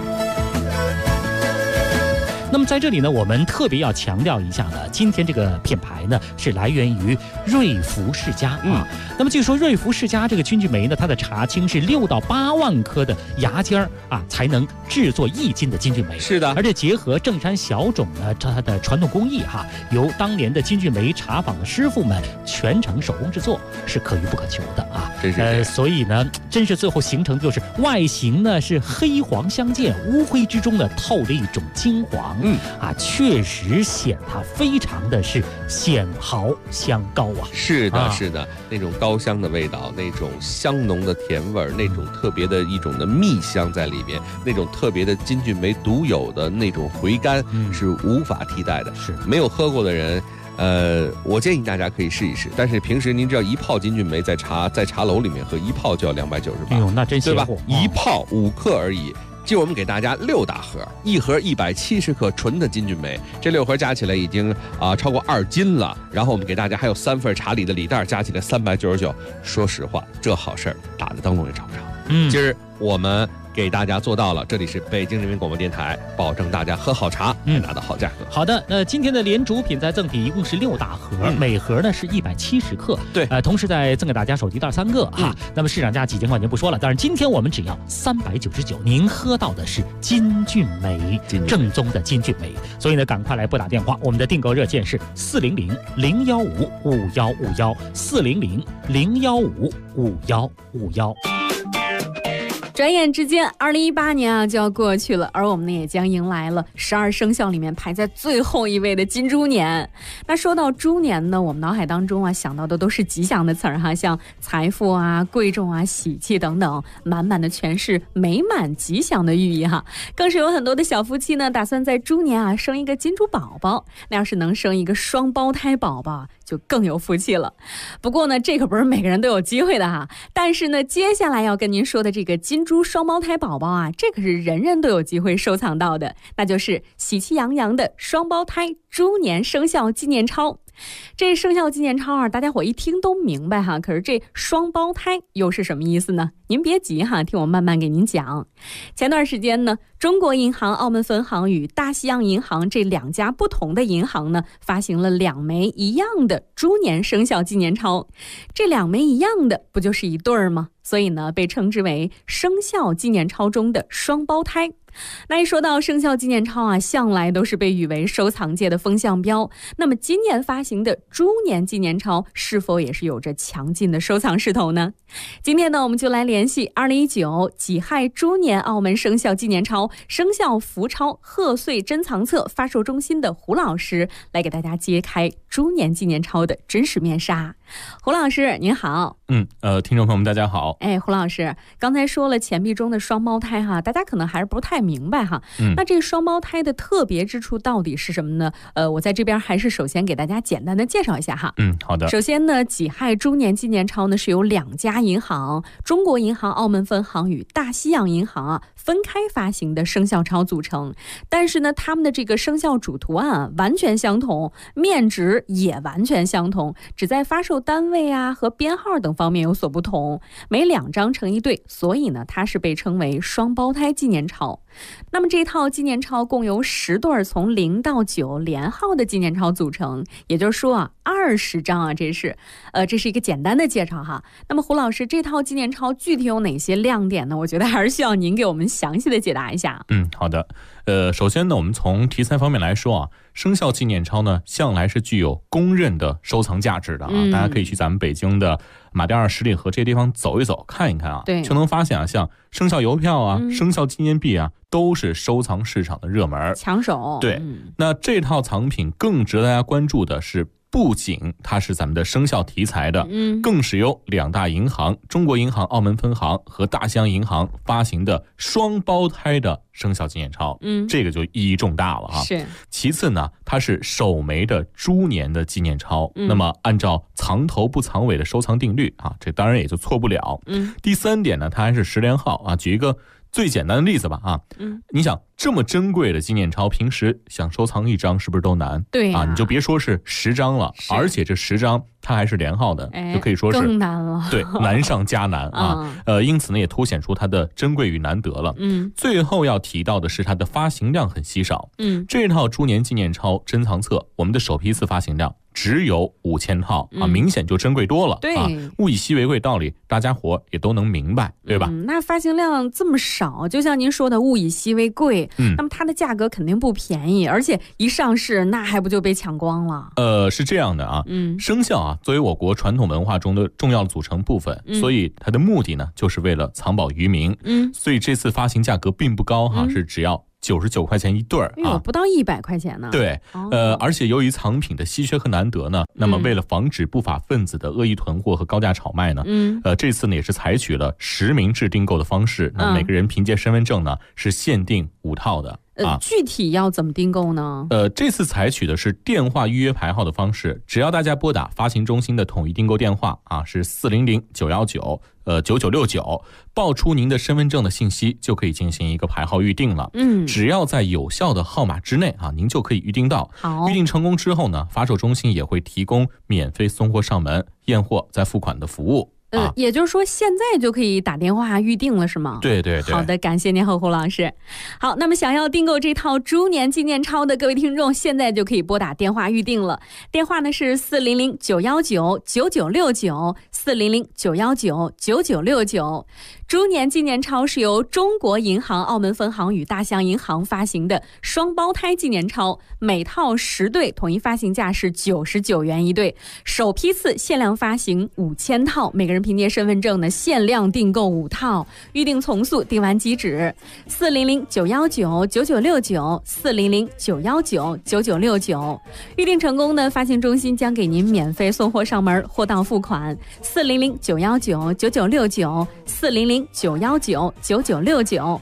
S18: 那么在这里呢，我们特别要强调一下呢，今天这个品牌呢是来源于瑞福世家啊。那么据说瑞福世家这个金骏眉呢，它的茶青是6到8万颗的芽尖啊，才能制作1斤的金骏眉。
S15: 是的，
S18: 而且结合正山小种呢，它的传统工艺由当年的金骏眉茶坊的师傅们全程手工制作，是可遇不可求的啊。
S15: 真是
S18: 所以呢，真是最后形成就是外形呢是黑黄相间，乌灰之中呢透着一种金黄。确实显它非常的是显豪香高啊。
S15: 是的，是的，那种高香的味道，那种香浓的甜味儿，那种特别的一种的蜜香在里面，那种特别的金骏眉独有的那种回甘，是无法替代的。
S18: 是，
S15: 没有喝过的人。我建议大家可以试一试，但是平时您知道1泡金骏眉在茶楼里面喝1泡就要298，
S18: 哎呦，那真邪乎，
S15: 对吧？1泡5克而已。今儿我们给大家6大盒，一盒170克纯的金骏眉，这6盒加起来已经超过2斤了。然后我们给大家还有3份茶礼的礼袋，加起来399。说实话，这好事儿打的灯笼也找不着。今儿我们给大家做到了，这里是北京人民广播电台，保证大家喝好茶，拿到好价格。
S18: 好的，那今天的连主品再赠品一共是6大盒，每盒呢是170克。
S15: 对，
S18: 同时再赠给大家手提袋3个那么市场价几千块钱不说了，但是今天我们只要399，您喝到的是金骏眉，正宗的金骏眉。所以呢，赶快来拨打电话，我们的订购热线是400-015-5151，400-015-5151。
S16: 转眼之间，2018年就要过去了，而我们呢也将迎来了12生肖里面排在最后一位的金猪年。那说到猪年呢，我们脑海当中想到的都是吉祥的词儿像财富贵重喜气等等，满满的全是美满吉祥的寓意更是有很多的小夫妻呢，打算在猪年生一个金猪宝宝。那要是能生一个双胞胎宝宝，就更有福气了。不过呢，这可不是每个人都有机会的但是呢，接下来要跟您说的这个金猪双胞胎宝宝这可是人人都有机会收藏到的，那就是喜气洋洋的双胞胎猪年生肖纪念钞。这生肖纪念钞大家伙一听都明白可是这双胞胎又是什么意思呢？您别急听我慢慢给您讲。前段时间呢，中国银行澳门分行与大西洋银行这2家不同的银行呢，发行了2枚一样的猪年生肖纪念钞。这2枚一样的不就是一对儿吗？所以呢，被称之为生肖纪念钞中的双胞胎。那一说到生肖纪念钞向来都是被誉为收藏界的风向标。那么今年发行的猪年纪念钞是否也是有着强劲的收藏势头呢？今天呢，我们就来联系2019己亥猪年澳门生肖纪念钞生肖福钞贺岁珍藏册发售中心的胡老师，来给大家揭开猪年纪念钞的真实面纱。胡老师您好。
S19: 听众朋友们大家好。
S16: 胡老师刚才说了钱币中的双胞胎大家可能还是不太明白那这双胞胎的特别之处到底是什么呢？我在这边还是首先给大家简单的介绍一下
S19: 好的。
S16: 首先呢，己亥猪年纪念钞呢是由2家银行，中国银行澳门分行与大西洋银行分开发行的生肖钞组成，但是呢，他们的这个生肖主图案完全相同，面值也完全相同，只在发售单位和编号等方面有所不同，每2张成一对，所以呢，它是被称为双胞胎纪念钞。那么这套纪念钞共由10对从0到9连号的纪念钞组成，也就是说20张这是一个简单的介绍那么胡老师，这套纪念钞具体有哪些亮点呢？我觉得还是需要您给我们详细的解答一下。
S19: 好的。首先呢，我们从题材方面来说生肖纪念钞呢，向来是具有公认的收藏价值的大家可以去咱们北京的马甸二十里河这些地方走一走看一看
S16: 对，
S19: 就能发现像生肖邮票生肖纪念币都是收藏市场的热门，
S16: 抢手。
S19: 对，那这套藏品更值得大家关注的是，不仅它是咱们的生肖题材的，更是由2大银行中国银行澳门分行和大西洋银行发行的双胞胎的生肖纪念钞，这个就意义重大了啊。
S16: 是。
S19: 其次呢，它是首枚的猪年的纪念钞，那么按照藏头不藏尾的收藏定律啊，这当然也就错不了。第3点呢，它还是10连号啊。举一个最简单的例子吧啊，你想这么珍贵的纪念钞，平时想收藏1张是不是都难？
S16: 对
S19: 啊，你就别说是10张了，而且这10张它还是连号的，就可以说是
S16: 更难了。
S19: 对，难上加难啊。因此呢，也凸显出它的珍贵与难得了。最后要提到的是它的发行量很稀少。这套猪年纪念钞珍藏册，我们的首批次发行量只有5000套啊，明显就珍贵多了。
S16: 对
S19: 啊，物以稀为贵道理，大家伙也都能明白，对吧？
S16: 那发行量这么少，就像您说的，物以稀为贵，那么它的价格肯定不便宜，而且一上市，那还不就被抢光了？
S19: 是这样的啊，生肖啊，作为我国传统文化中的重要的组成部分，所以它的目的呢，就是为了藏宝于民。所以这次发行价格并不高哈，是只要99块钱一对儿啊，
S16: 不到100块钱呢。
S19: 对，而且由于藏品的稀缺和难得呢，那么为了防止不法分子的恶意囤货和高价炒卖呢，这次呢也是采取了实名制订购的方式，那每个人凭借身份证呢是限定5套的。
S16: 具体要怎么订购呢？
S19: 这次采取的是电话预约排号的方式，只要大家拨打发行中心的统一订购电话啊，是400-919-9969，报出您的身份证的信息，就可以进行一个排号预定了。只要在有效的号码之内啊，您就可以预定到。预定成功之后呢，发售中心也会提供免费送货上门、验货再付款的服务。
S16: 也就是说现在就可以打电话预定了是吗？
S19: 对对对。
S16: 好的，感谢您和胡老师。好，那么想要订购这套猪年纪念钞的各位听众，现在就可以拨打电话预定了。电话呢是400-919-9969，400-919-9969。猪年纪念钞是由中国银行澳门分行与大西洋银行发行的双胞胎纪念钞，每套10对，统一发行价是99元一对，首批次限量发行5000套，每个人凭借身份证呢限量订购5套，预定从速，订完即止。400-919-9969，400-919-9969，预定成功呢，发行中心将给您免费送货上门，货到付款。400-919-9969，400-919-9969。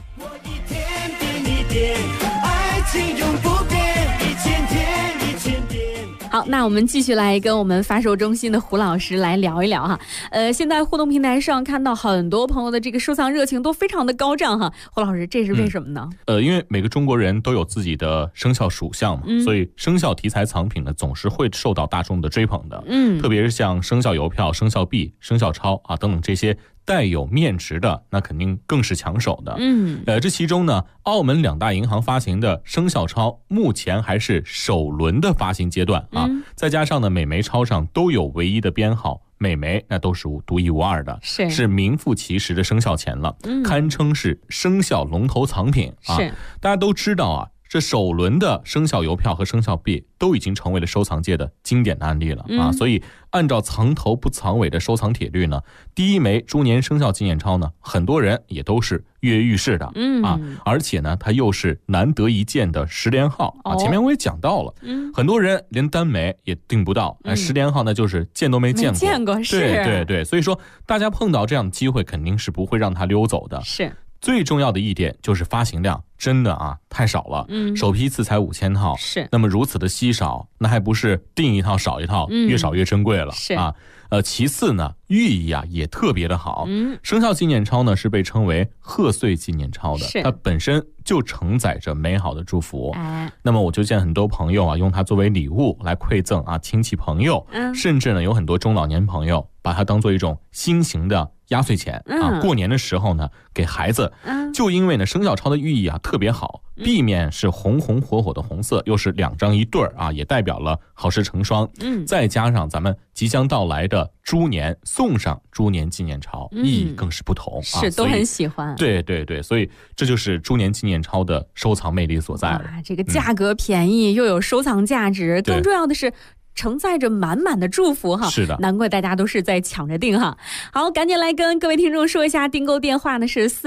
S2: 爱情永不变，一千天。
S16: 好，那我们继续来跟我们发售中心的胡老师来聊一聊哈。现在互动平台上看到很多朋友的这个收藏热情都非常的高涨哈。胡老师，这是为什么呢？
S19: 因为每个中国人都有自己的生肖属相嘛，所以生肖题材藏品呢总是会受到大众的追捧的。特别是像生肖邮票、生肖币、生肖钞啊等等这些带有面值的，那肯定更是抢手的。这其中呢，澳门2大银行发行的生肖钞目前还是首轮的发行阶段啊，再加上呢每枚钞上都有唯一的编号，每枚那都是独一无二的，是名副其实的生肖钱了，堪称是生肖龙头藏品啊。大家都知道啊，这首轮的生肖邮票和生肖币都已经成为了收藏界的经典的案例了啊，所以按照藏头不藏尾的收藏铁律呢，第一枚猪年生肖纪念钞呢，很多人也都是跃跃欲试的啊，而且呢，它又是难得一见的10连号啊。前面我也讲到了，很多人连单枚也订不到，10连号呢就是见都没见过，对对对，所以说大家碰到这样的机会，肯定是不会让它溜走的。
S16: 是。
S19: 最重要的一点就是发行量真的啊太少了，首批次才5000套，
S16: 是。
S19: 那么如此的稀少，那还不是订一套少一套，越少越珍贵了啊。其次呢，寓意啊也特别的好。生肖纪念钞呢是被称为贺岁纪念钞的，它本身就承载着美好的祝福。那么我就见很多朋友啊用它作为礼物来馈赠啊亲戚朋友，甚至呢有很多中老年朋友把它当做一种新型的压岁钱啊，过年的时候呢给孩子，就因为呢生肖钞的寓意啊特别好，壁面是红红火火的红色，又是2张一对儿啊，也代表了好事成双。再加上咱们即将到来的猪年，送上猪年纪念钞，意义更是不同啊，
S16: 是都很喜欢。
S19: 对对对，所以这就是猪年纪念钞的收藏魅力所在了。
S16: 这个价格便宜，又有收藏价值，更重要的是承载着满满的祝福哈。
S19: 是的，
S16: 难怪大家都是在抢着订哈。好，赶紧来跟各位听众说一下，订购电话呢是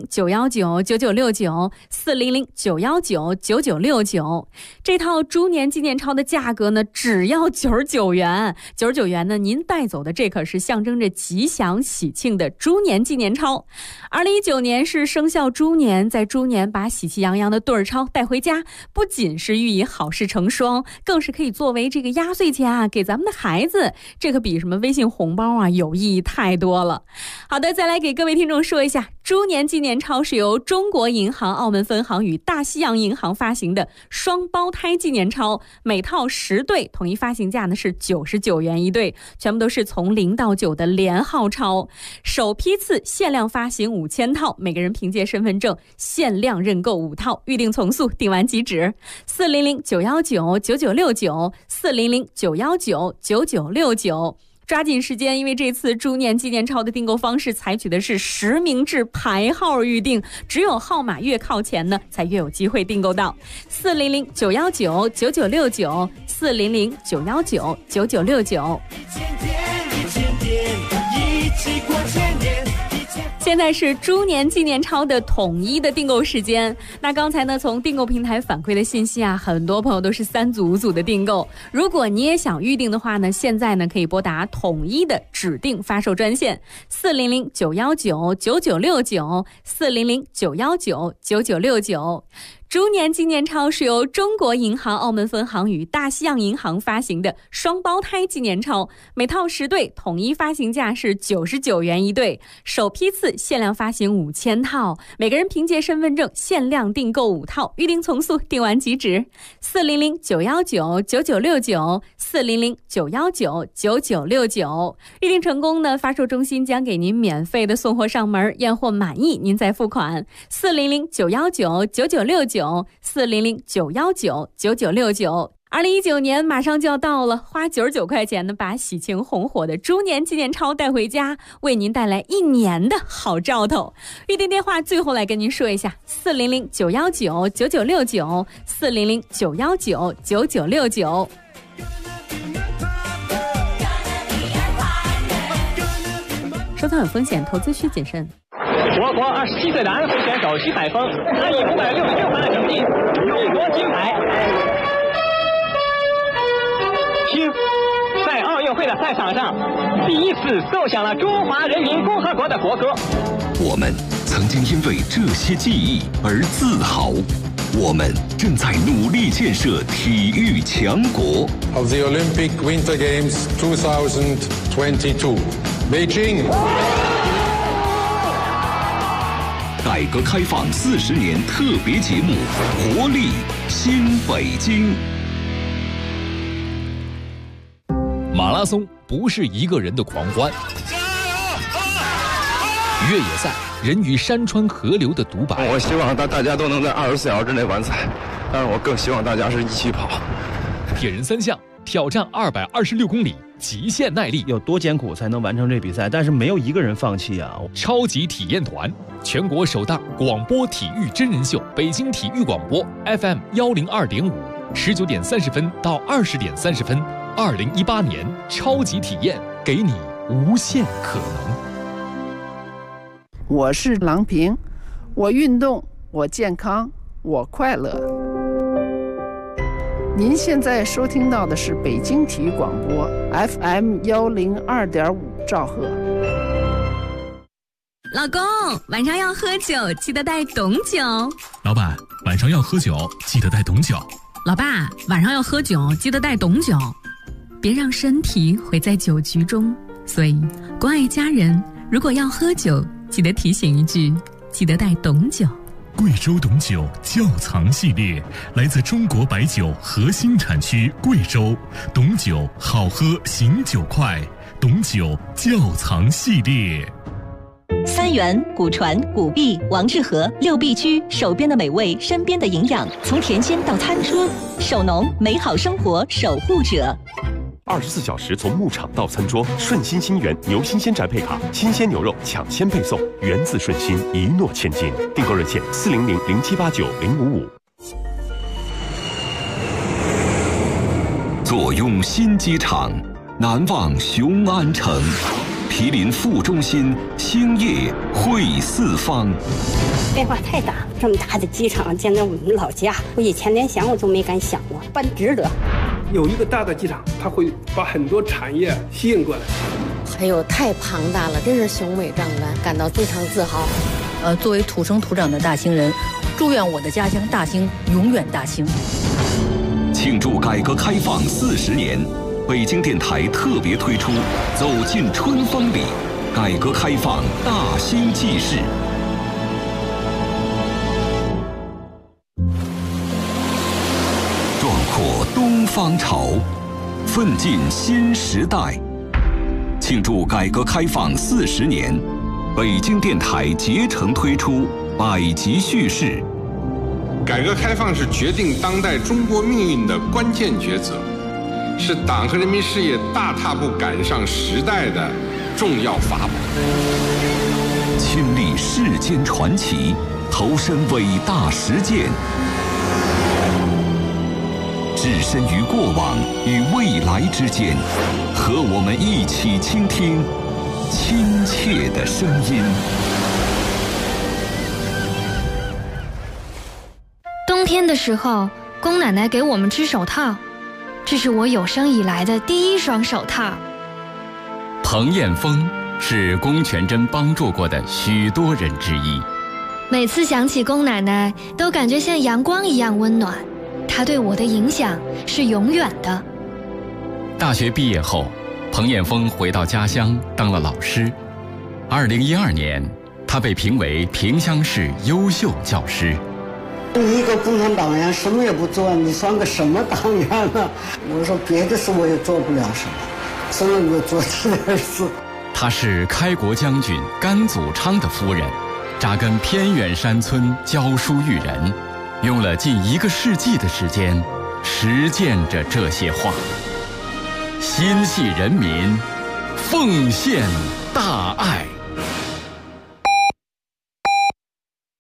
S16: 400-919-9969，400-919-9969。这套猪年纪念钞的价格呢只要99元，99元呢您带走的这可是象征着吉祥喜庆的猪年纪念钞。2019年是生肖猪年，在猪年把喜气洋洋的对儿钞带回家，不仅是寓意好事成双，更是可以作为这个压岁钱啊，给咱们的孩子，这可比什么微信红包啊有意义太多了。好的，再来给各位听众说一下，猪年纪念钞是由中国银行澳门分行与大西洋银行发行的双胞胎纪念钞，每套10对，统一发行价呢是99元一对，全部都是从0到9的连号钞，首批次限量发行5000套，每个人凭借身份证限量认购5套，预定从速，订完即止。400-919-9969，400-919-9969。抓紧时间，因为这次猪年纪念钞的订购方式采取的是实名制排号预定，只有号码越靠前呢，才越有机会订购到。400-919-9969，400-919-9969。现在是猪年纪念钞的统一的订购时间。那刚才呢，从订购平台反馈的信息啊，很多朋友都是3组5组的订购。如果你也想预定的话呢，现在呢可以拨打统一的指定发售专线400-919-9969，400-919-9969。猪年纪念钞是由中国银行澳门分行与大西洋银行发行的双胞胎纪念钞，每套10对，统一发行价是99元一对，首批次限量发行5000套，每个人凭借身份证限量订购5套，预定从速，订完即止。400-919-9969，400-919-9969。预定成功呢，发售中心将给您免费的送货上门，验货满意您再付款。400-919-9969，400-919-9969。2019年马上就要到了，花99块钱呢，把喜庆红火的猪年纪念钞带回家，为您带来1年的好兆头。预定电话最后来跟您说一下：400-919-9969，400-919-9969。收藏有风险，投资需谨慎。
S20: 我国27岁的安徽选手徐海峰，他以566分的成绩勇夺金牌。听，在奥运会的赛场上，第一次奏响了中华人民共和国的国歌。
S1: 我们曾经因为这些记忆而自豪，我们正在努力建设体育强国。
S21: Of the Olympic Winter Games 2022, Beijing。
S1: 改革开放40年特别节目《活力新北京》。
S22: 马拉松不是一个人的狂欢，越野赛人与山川河流的独白。
S23: 我希望大家都能在24小时之内完赛，但是我更希望大家是一起跑。
S22: 铁人3项挑战226公里，极限耐力，
S24: 有多艰苦才能完成这比赛？但是没有一个人放弃啊！
S22: 超级体验团，全国首档广播体育真人秀，北京体育广播 FM 102.5，19点30分到20点30分，2018年超级体验，给你无限可能。
S25: 我是郎平，我运动，我健康，我快乐。您现在收听到的是北京体育广播 FM 102.5兆赫。
S16: 老公，晚上要喝酒，记得带董酒。
S26: 老板，晚上要喝酒，记得带董酒。
S16: 老爸，晚上要喝酒，记得带董酒。别让身体毁在酒局中。所以，关爱家人，如果要喝酒，记得提醒一句，记得带董酒。
S26: 贵州董酒窖藏系列，来自中国白酒核心产区贵州，董酒好喝醒酒快，董酒窖藏系列。
S7: 3元、古传、古币、王致和，6必居，手边的美味，身边的营养，从甜心到餐桌，手农，美好生活守护者。
S3: 24小时从牧场到餐桌，顺心新源牛新鲜宅配卡，新鲜牛肉抢先配送，源自顺心，一诺千金。订购热线400-0789-055。
S1: 做
S4: 坐拥新机场，难忘雄安城。毗邻副中心，星夜会四方。
S5: 变化太大了，这么大的机场建在我们老家，我以前连想我都没敢想过，办值得。
S8: 有一个大的机场，它会把很多产业吸引过来。
S9: 还有太庞大了，真是雄伟壮观，感到非常自豪。
S10: 作为土生土长的大兴人，祝愿我的家乡大兴永远大兴。
S4: 庆祝改革开放40年，北京电台特别推出《走进春风里》，改革开放大兴纪事。壮阔东方潮，奋进新时代。庆祝改革开放40年，北京电台竭诚推出100集叙事。
S21: 改革开放是决定当代中国命运的关键抉择，是党和人民事业大踏步赶上时代的重要法宝。
S4: 亲历世间传奇，投身伟大实践，置身于过往与未来之间，和我们一起倾听亲切的声音。
S11: 冬天的时候，宫奶奶给我们织手套，这是我有生以来的第一双手套。
S27: 彭艳峰是龚全珍帮助过的许多人之一。
S11: 每次想起龚奶奶，都感觉像阳光一样温暖。她对我的影响是永远的。
S27: 大学毕业后，彭艳峰回到家乡当了老师。2012年，他被评为萍乡市优秀教师。
S28: 你一个共产党员什么也不做，你算个什么党员呢？我说别的事我也做不了什么，只能够做这点事。
S27: 她是开国将军甘祖昌的夫人，扎根偏远山村教书育人，用了近1个世纪的时间实践着这些话。心系人民，奉献大爱。